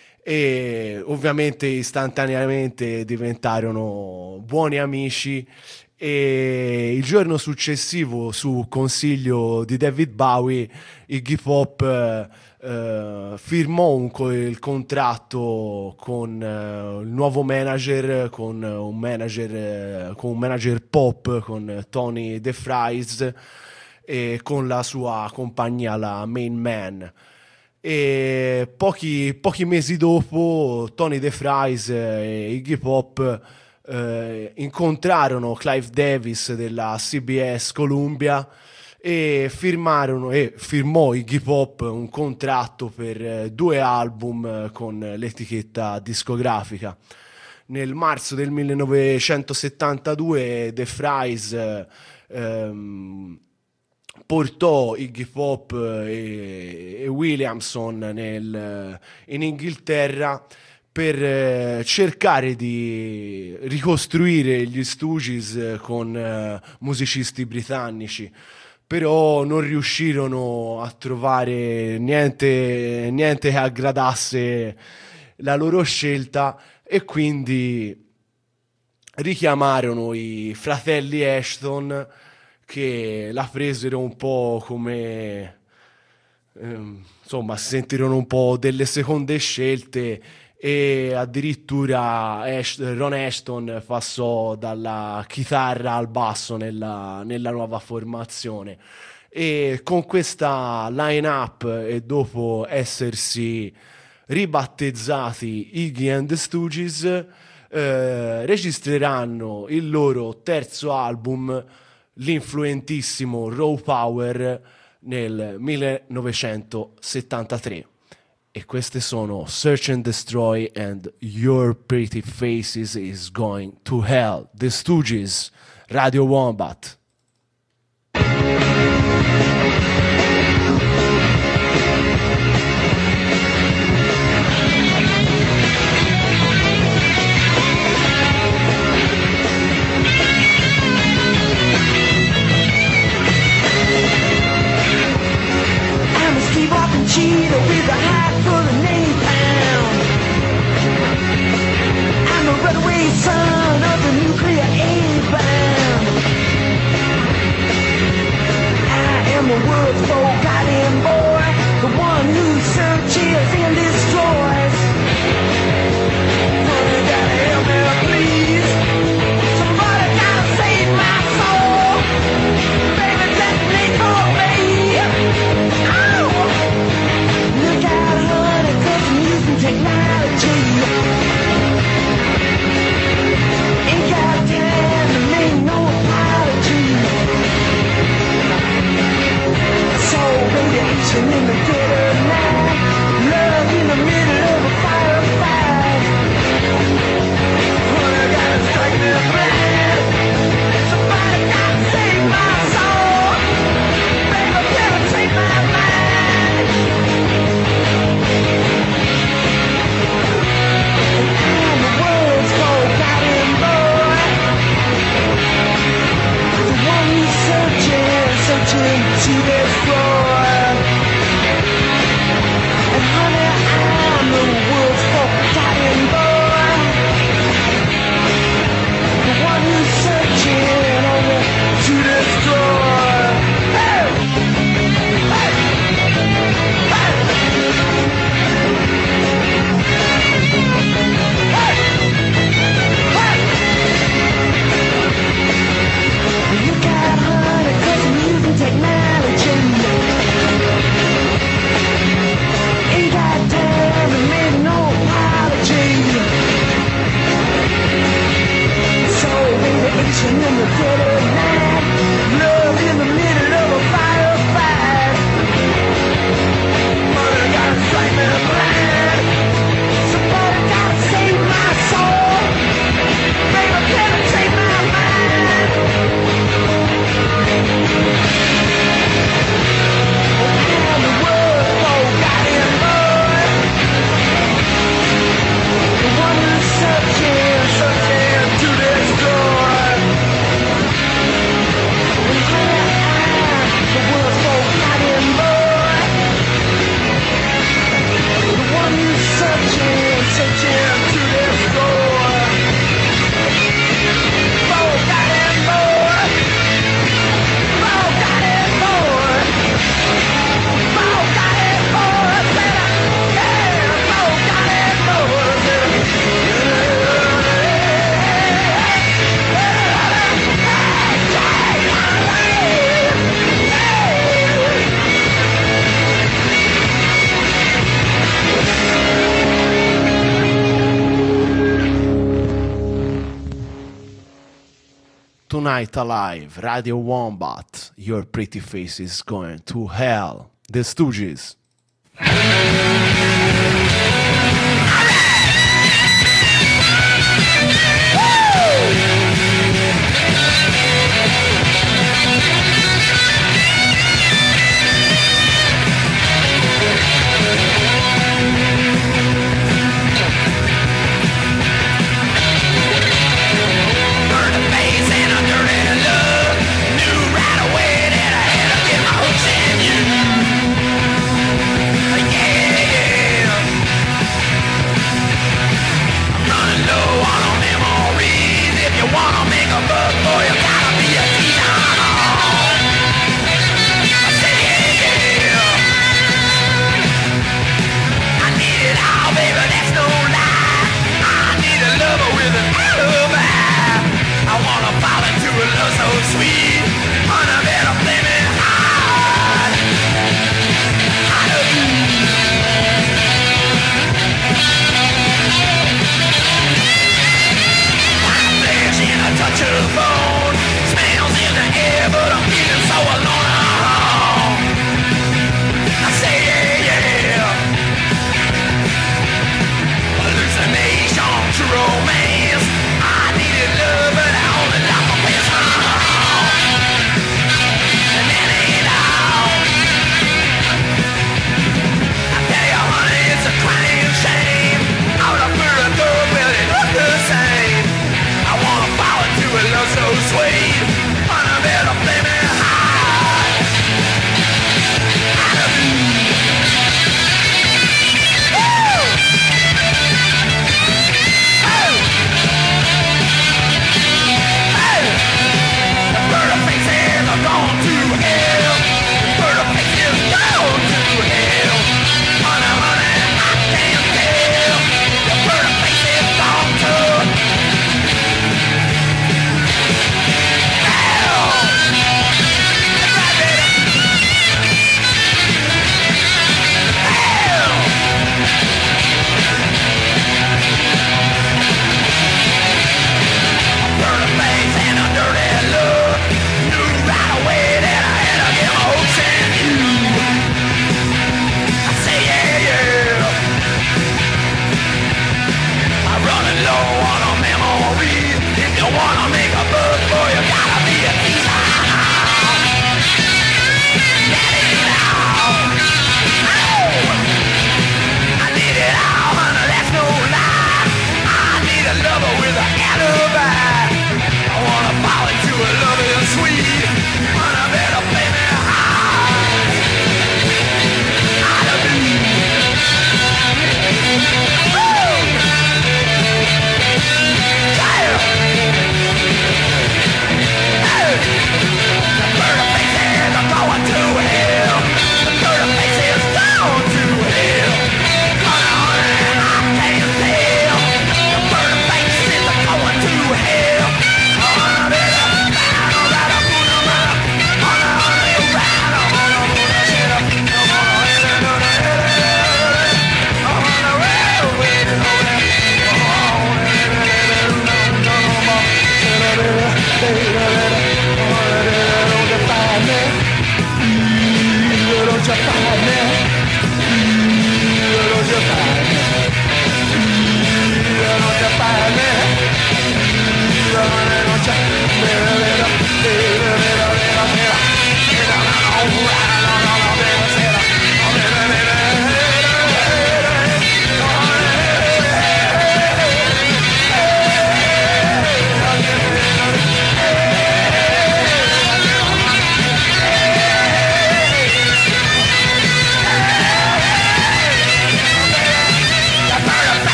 E ovviamente istantaneamente diventarono buoni amici, e il giorno successivo, su consiglio di David Bowie, Iggy Pop eh, eh, firmò un co- il contratto con eh, il nuovo manager, con un manager, eh, con un manager pop, con Tony DeFries, e con la sua compagnia, la Main Man. E pochi, pochi mesi dopo Tony DeFries e Iggy Pop eh, incontrarono Clive Davis della C B S Columbia e firmarono e firmò Iggy Pop un contratto per eh, due album eh, con l'etichetta discografica. Nel marzo del millenovecentosettantadue DeFries eh, ehm, portò Iggy Pop e, e Williamson nel, in Inghilterra per eh, cercare di ricostruire gli Stooges con eh, musicisti britannici, però non riuscirono a trovare niente, niente che aggradasse la loro scelta, e quindi richiamarono i fratelli Ashton, che la presero un po' come ehm, insomma, si sentirono un po' delle seconde scelte, e addirittura Ash- Ron Ashton passò dalla chitarra al basso nella, nella nuova formazione. E con questa line-up, e dopo essersi ribattezzati Iggy and the Stooges, eh, registreranno il loro terzo album, l'influentissimo Raw Power, nel millenovecentosettantatré. E queste sono Search and Destroy and Your Pretty Faces Is Going to Hell, The Stooges, Radio Wombat. Cheetah with a hat full of napalm. I'm the runaway son of the nuclear A-bomb. Tonight Alive, Radio Wombat, Your Pretty Face is Going to Hell, The Stooges.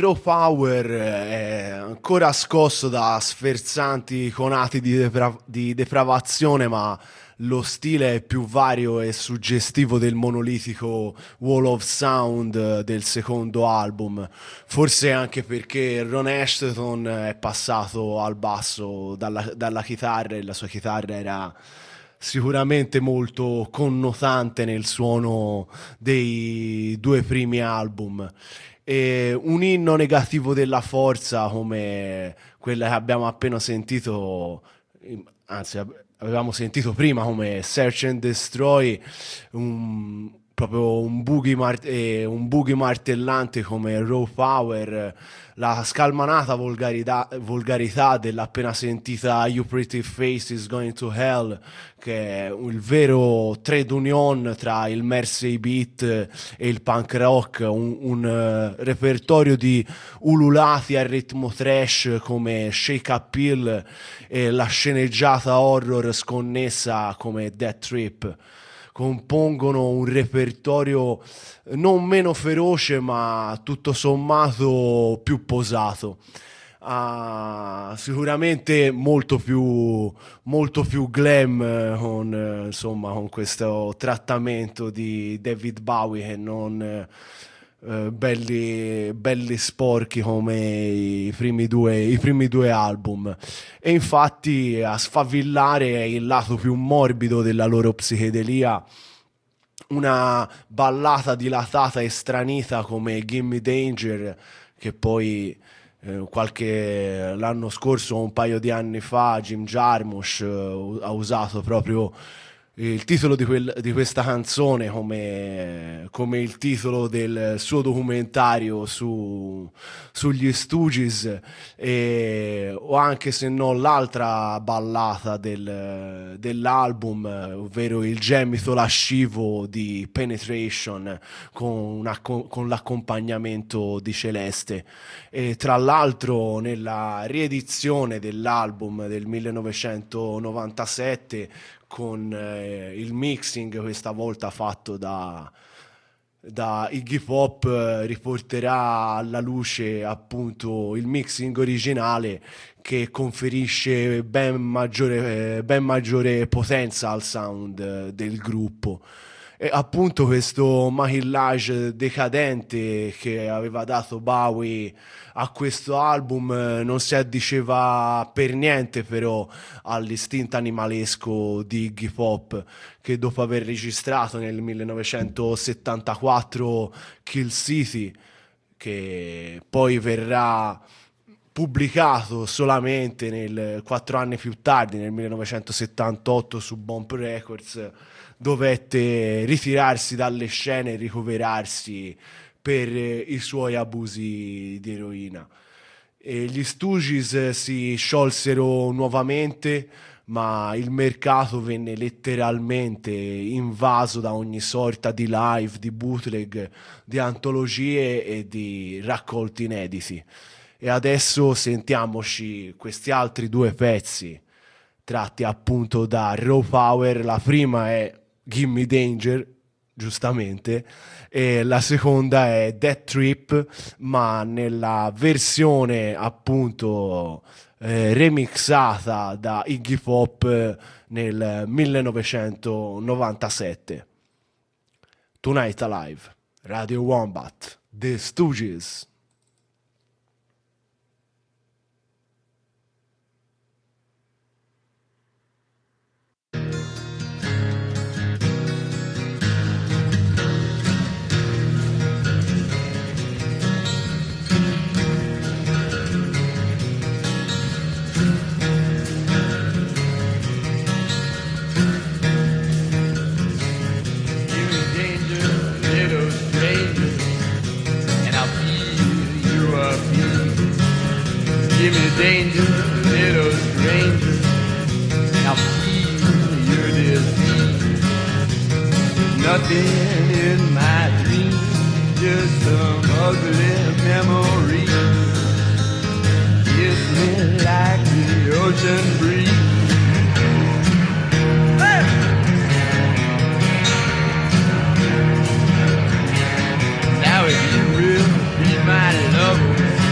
Raw Power è ancora scosso da sferzanti conati di, depra- di depravazione, ma lo stile è più vario e suggestivo del monolitico Wall of Sound del secondo album, forse anche perché Ron Ashton è passato al basso dalla, dalla chitarra, e la sua chitarra era sicuramente molto connotante nel suono dei due primi album. E un inno negativo della forza come quella che abbiamo appena sentito, anzi avevamo sentito prima, come Search and Destroy, un, proprio un boogie, mar- eh, un boogie martellante come Raw Power, la scalmanata volgarità, volgarità dell'appena sentita You Pretty Face Is Going to Hell, che è il vero trade union tra il Mersey beat e il punk rock, un, un uh, repertorio di ululati a ritmo trash come Shake Up Hill e la sceneggiata horror sconnessa come Death Trip compongono un repertorio non meno feroce, ma tutto sommato più posato. Uh, sicuramente molto più, molto più glam con, eh, insomma, con questo trattamento di David Bowie, che non eh, belli, belli sporchi come i primi due, i primi due album. E infatti a sfavillare il lato più morbido della loro psichedelia, una ballata dilatata e stranita come Gimme Danger, che poi eh, qualche l'anno scorso o un paio di anni fa Jim Jarmusch eh, ha usato proprio il titolo di, quel, di questa canzone come, come il titolo del suo documentario su, sugli Stooges, e, o anche se no l'altra ballata del, dell'album, ovvero il gemito lascivo di Penetration con, una, con l'accompagnamento di Celeste. E tra l'altro nella riedizione dell'album del millenovecentonovantasette, con eh, il mixing questa volta fatto da, da Iggy Pop, eh, riporterà alla luce appunto il mixing originale, che conferisce ben maggiore, eh, ben maggiore potenza al sound eh, del gruppo. E appunto questo mahillage decadente che aveva dato Bowie a questo album eh, non si addiceva per niente però all'istinto animalesco di Iggy Pop, che dopo aver registrato nel millenovecentosettantaquattro Kill City, che poi verrà pubblicato solamente nel, quattro anni più tardi, nel millenovecentosettantotto su Bomb Records, dovette ritirarsi dalle scene e ricoverarsi per i suoi abusi di eroina. E gli Stooges si sciolsero nuovamente, ma il mercato venne letteralmente invaso da ogni sorta di live, di bootleg, di antologie e di raccolti inediti. E adesso sentiamoci questi altri due pezzi tratti appunto da Raw Power. La prima è Gimme Danger, giustamente, e la seconda è Death Trip, ma nella versione appunto eh, remixata da Iggy Pop nel millenovecentonovantasette. Tonight Alive, Radio Wombat, The Stooges. Give me danger, little stranger. I'll feel your disease. Nothing in my dream, just some ugly memory. Kiss me like the ocean breeze. Hey! Now if you will be my lover,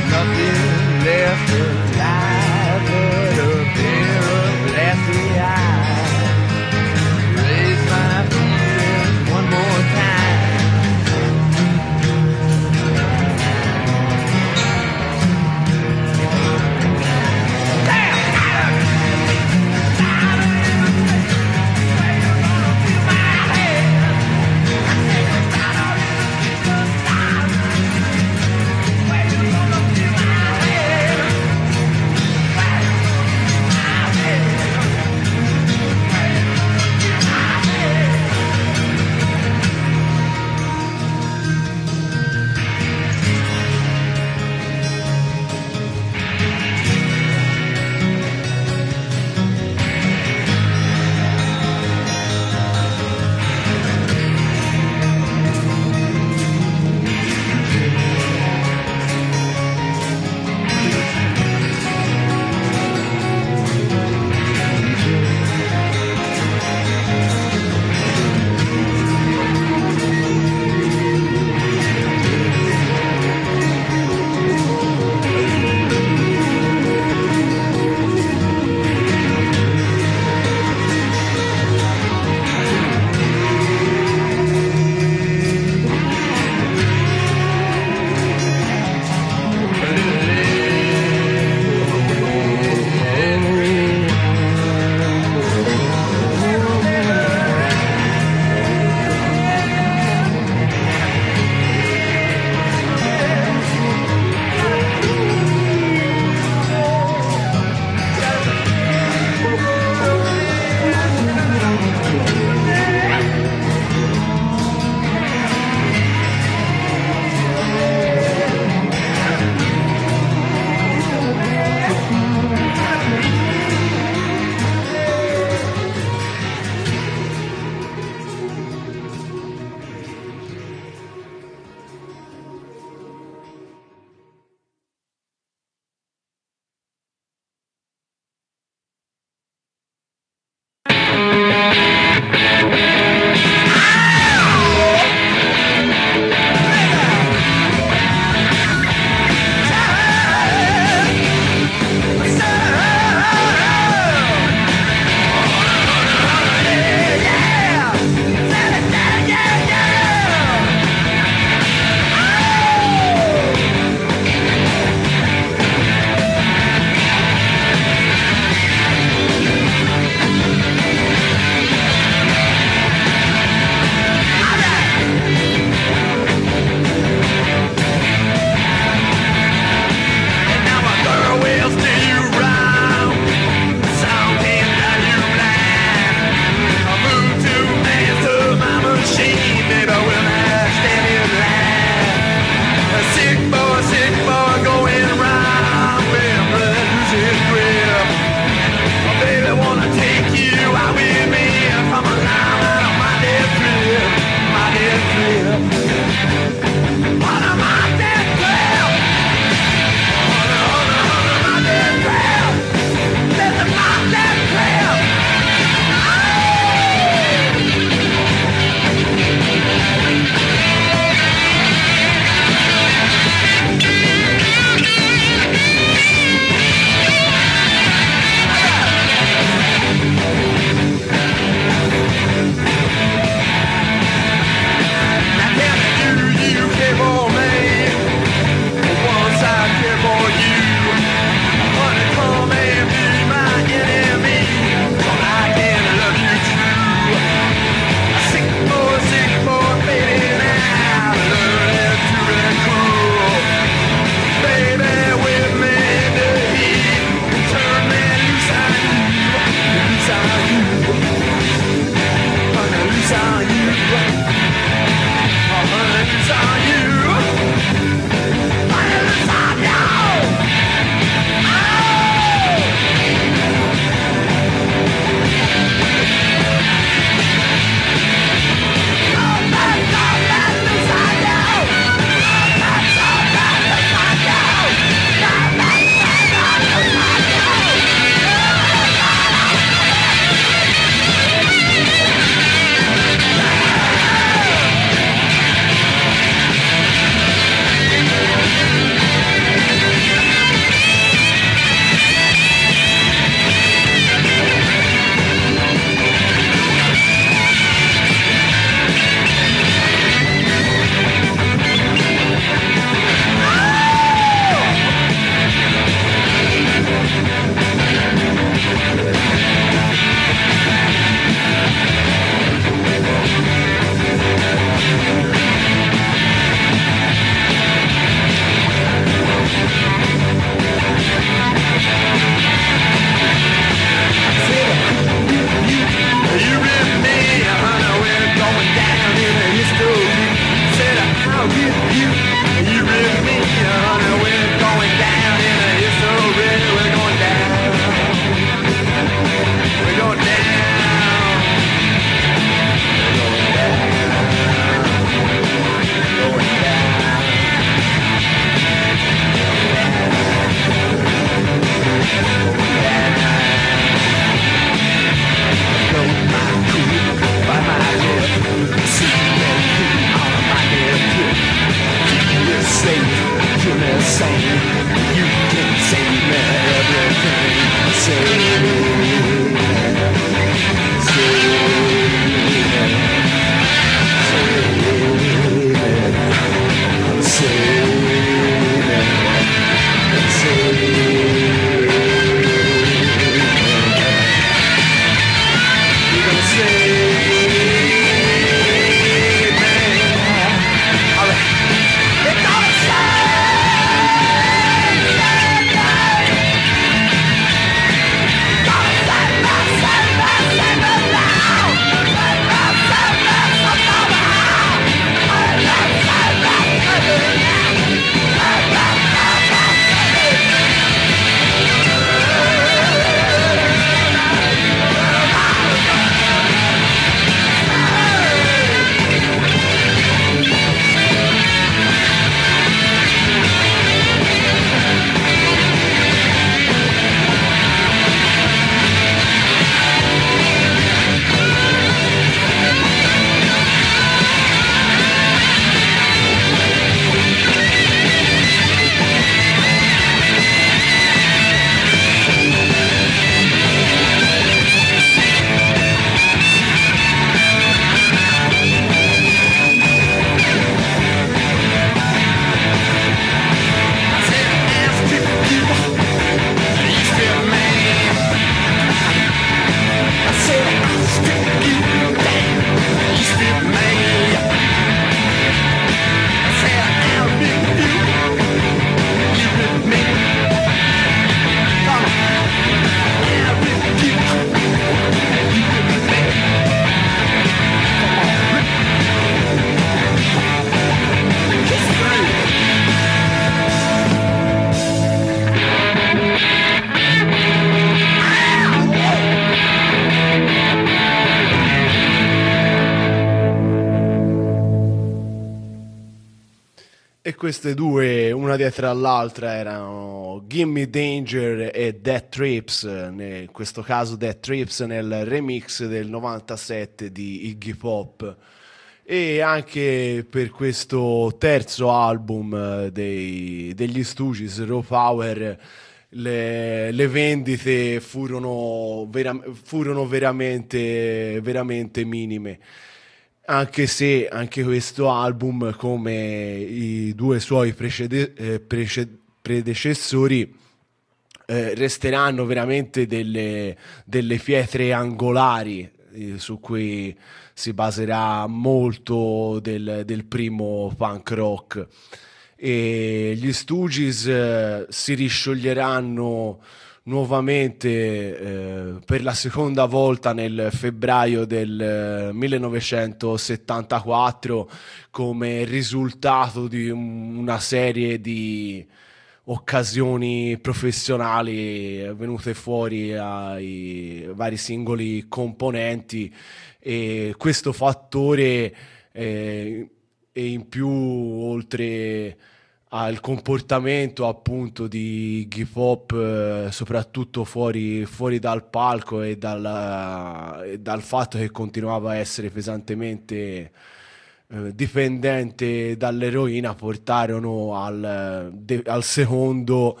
E queste due, una dietro all'altra, erano Gimme Danger e Death Trips, in questo caso Death Trips nel remix del novantasette di Iggy Pop. E anche per questo terzo album eh, dei- degli Stooges, Raw Power, le, le vendite furono, vera- furono veramente, veramente minime. Anche se anche questo album, come i due suoi precede- eh, prece- predecessori, eh, resteranno veramente delle, delle pietre angolari eh, su cui si baserà molto del, del primo punk rock. E gli Stooges eh, si riscioglieranno nuovamente eh, per la seconda volta nel febbraio del eh, millenovecentosettantaquattro come risultato di un- una serie di occasioni professionali venute fuori ai vari singoli componenti, e questo fattore eh, e in più, oltre al comportamento appunto di Iggy Pop, eh, soprattutto fuori, fuori dal palco, e dal, e dal fatto che continuava a essere pesantemente eh, dipendente dall'eroina, portarono al, de- al secondo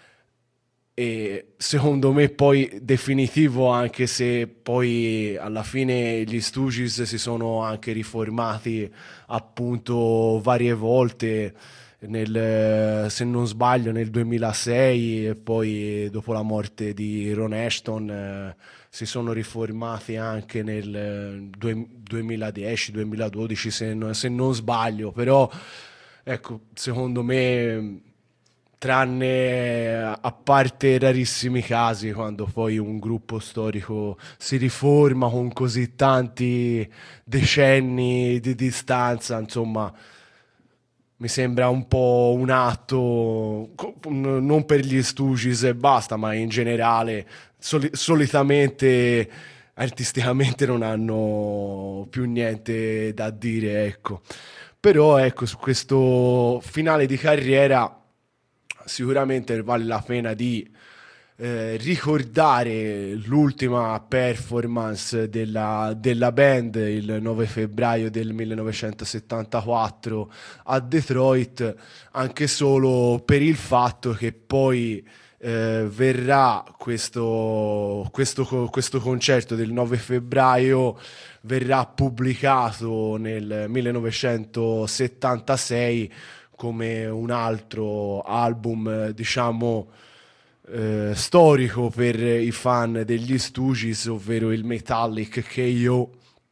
e secondo me poi definitivo, anche se poi alla fine gli Stooges si sono anche riformati appunto varie volte nel, se non sbaglio nel duemilasei, e poi dopo la morte di Ron Ashton eh, si sono riformati anche nel eh, due- duemiladieci duemiladodici, se, non- se non sbaglio. Però ecco, secondo me, tranne a parte rarissimi casi, quando poi un gruppo storico si riforma con così tanti decenni di distanza, insomma, mi sembra un po' un atto, co- n- non per gli Stooges e basta, ma in generale, soli- solitamente artisticamente non hanno più niente da dire, ecco. Però ecco, su questo finale di carriera sicuramente vale la pena di eh, ricordare l'ultima performance della, della band il nove febbraio del millenovecentosettantaquattro a Detroit, anche solo per il fatto che poi eh, verrà questo, questo, co- questo concerto del nove febbraio verrà pubblicato nel millenovecentosettantasei come un altro album, eh, diciamo, eh, storico per i fan degli Stooges, ovvero il Metallic K O,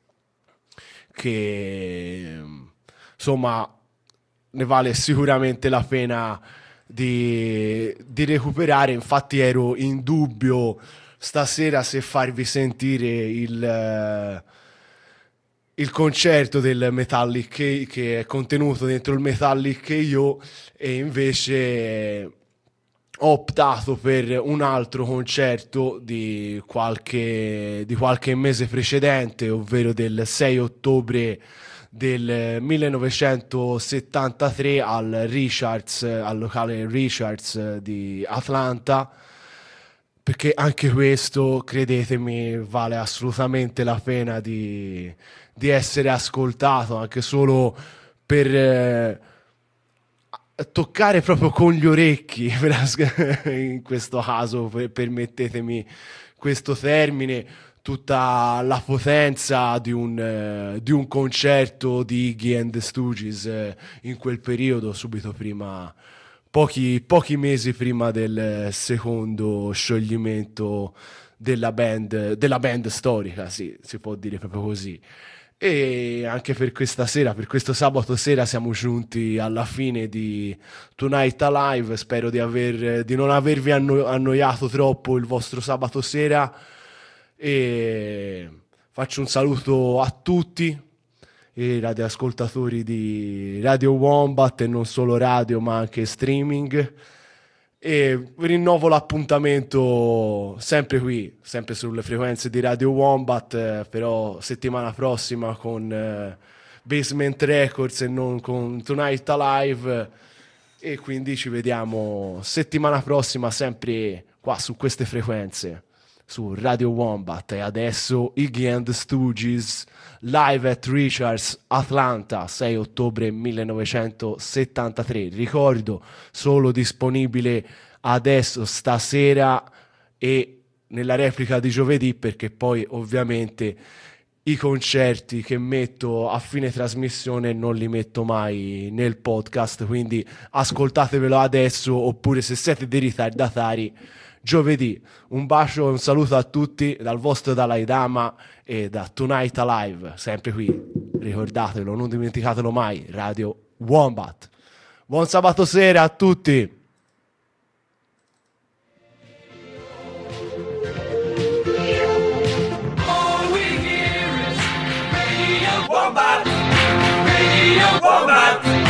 che insomma ne vale sicuramente la pena di, di recuperare. Infatti ero in dubbio stasera se farvi sentire il, eh, il concerto del Metallic K, che è contenuto dentro il Metallic K O, e invece ho optato per un altro concerto di qualche, di qualche mese precedente, ovvero del sei ottobre del millenovecentosettantatré al Richards, al locale Richards di Atlanta, perché anche questo, credetemi, vale assolutamente la pena di, di essere ascoltato, anche solo per eh, toccare proprio con gli orecchi, per as- in questo caso, per- permettetemi questo termine, tutta la potenza di un, eh, di un concerto di Iggy and the Stooges eh, in quel periodo, subito prima, pochi, pochi mesi prima del secondo scioglimento della band, della band storica, sì, si può dire proprio così. E anche per questa sera, per questo sabato sera, siamo giunti alla fine di Tonight Alive. Spero di, aver, di non avervi anno- annoiato troppo il vostro sabato sera, e faccio un saluto a tutti i radioascoltatori di Radio Wombat, e non solo radio ma anche streaming, e rinnovo l'appuntamento sempre qui, sempre sulle frequenze di Radio Wombat, eh, però settimana prossima con eh, Basement Records e non con Tonight Alive, e quindi ci vediamo settimana prossima sempre qua su queste frequenze, su Radio Wombat. E adesso Iggy and the Stooges live at Richards Atlanta, sei ottobre millenovecentosettantatré. Ricordo, solo disponibile adesso, stasera e nella replica di giovedì, perché poi ovviamente i concerti che metto a fine trasmissione non li metto mai nel podcast, quindi ascoltatevelo adesso, oppure se siete dei ritardatari giovedì. Un bacio e un saluto a tutti dal vostro Dalai Lama e da Tonight Alive, sempre qui, ricordatelo, non dimenticatelo mai, Radio Wombat. Buon sabato sera a tutti. Wombat! Radio Wombat!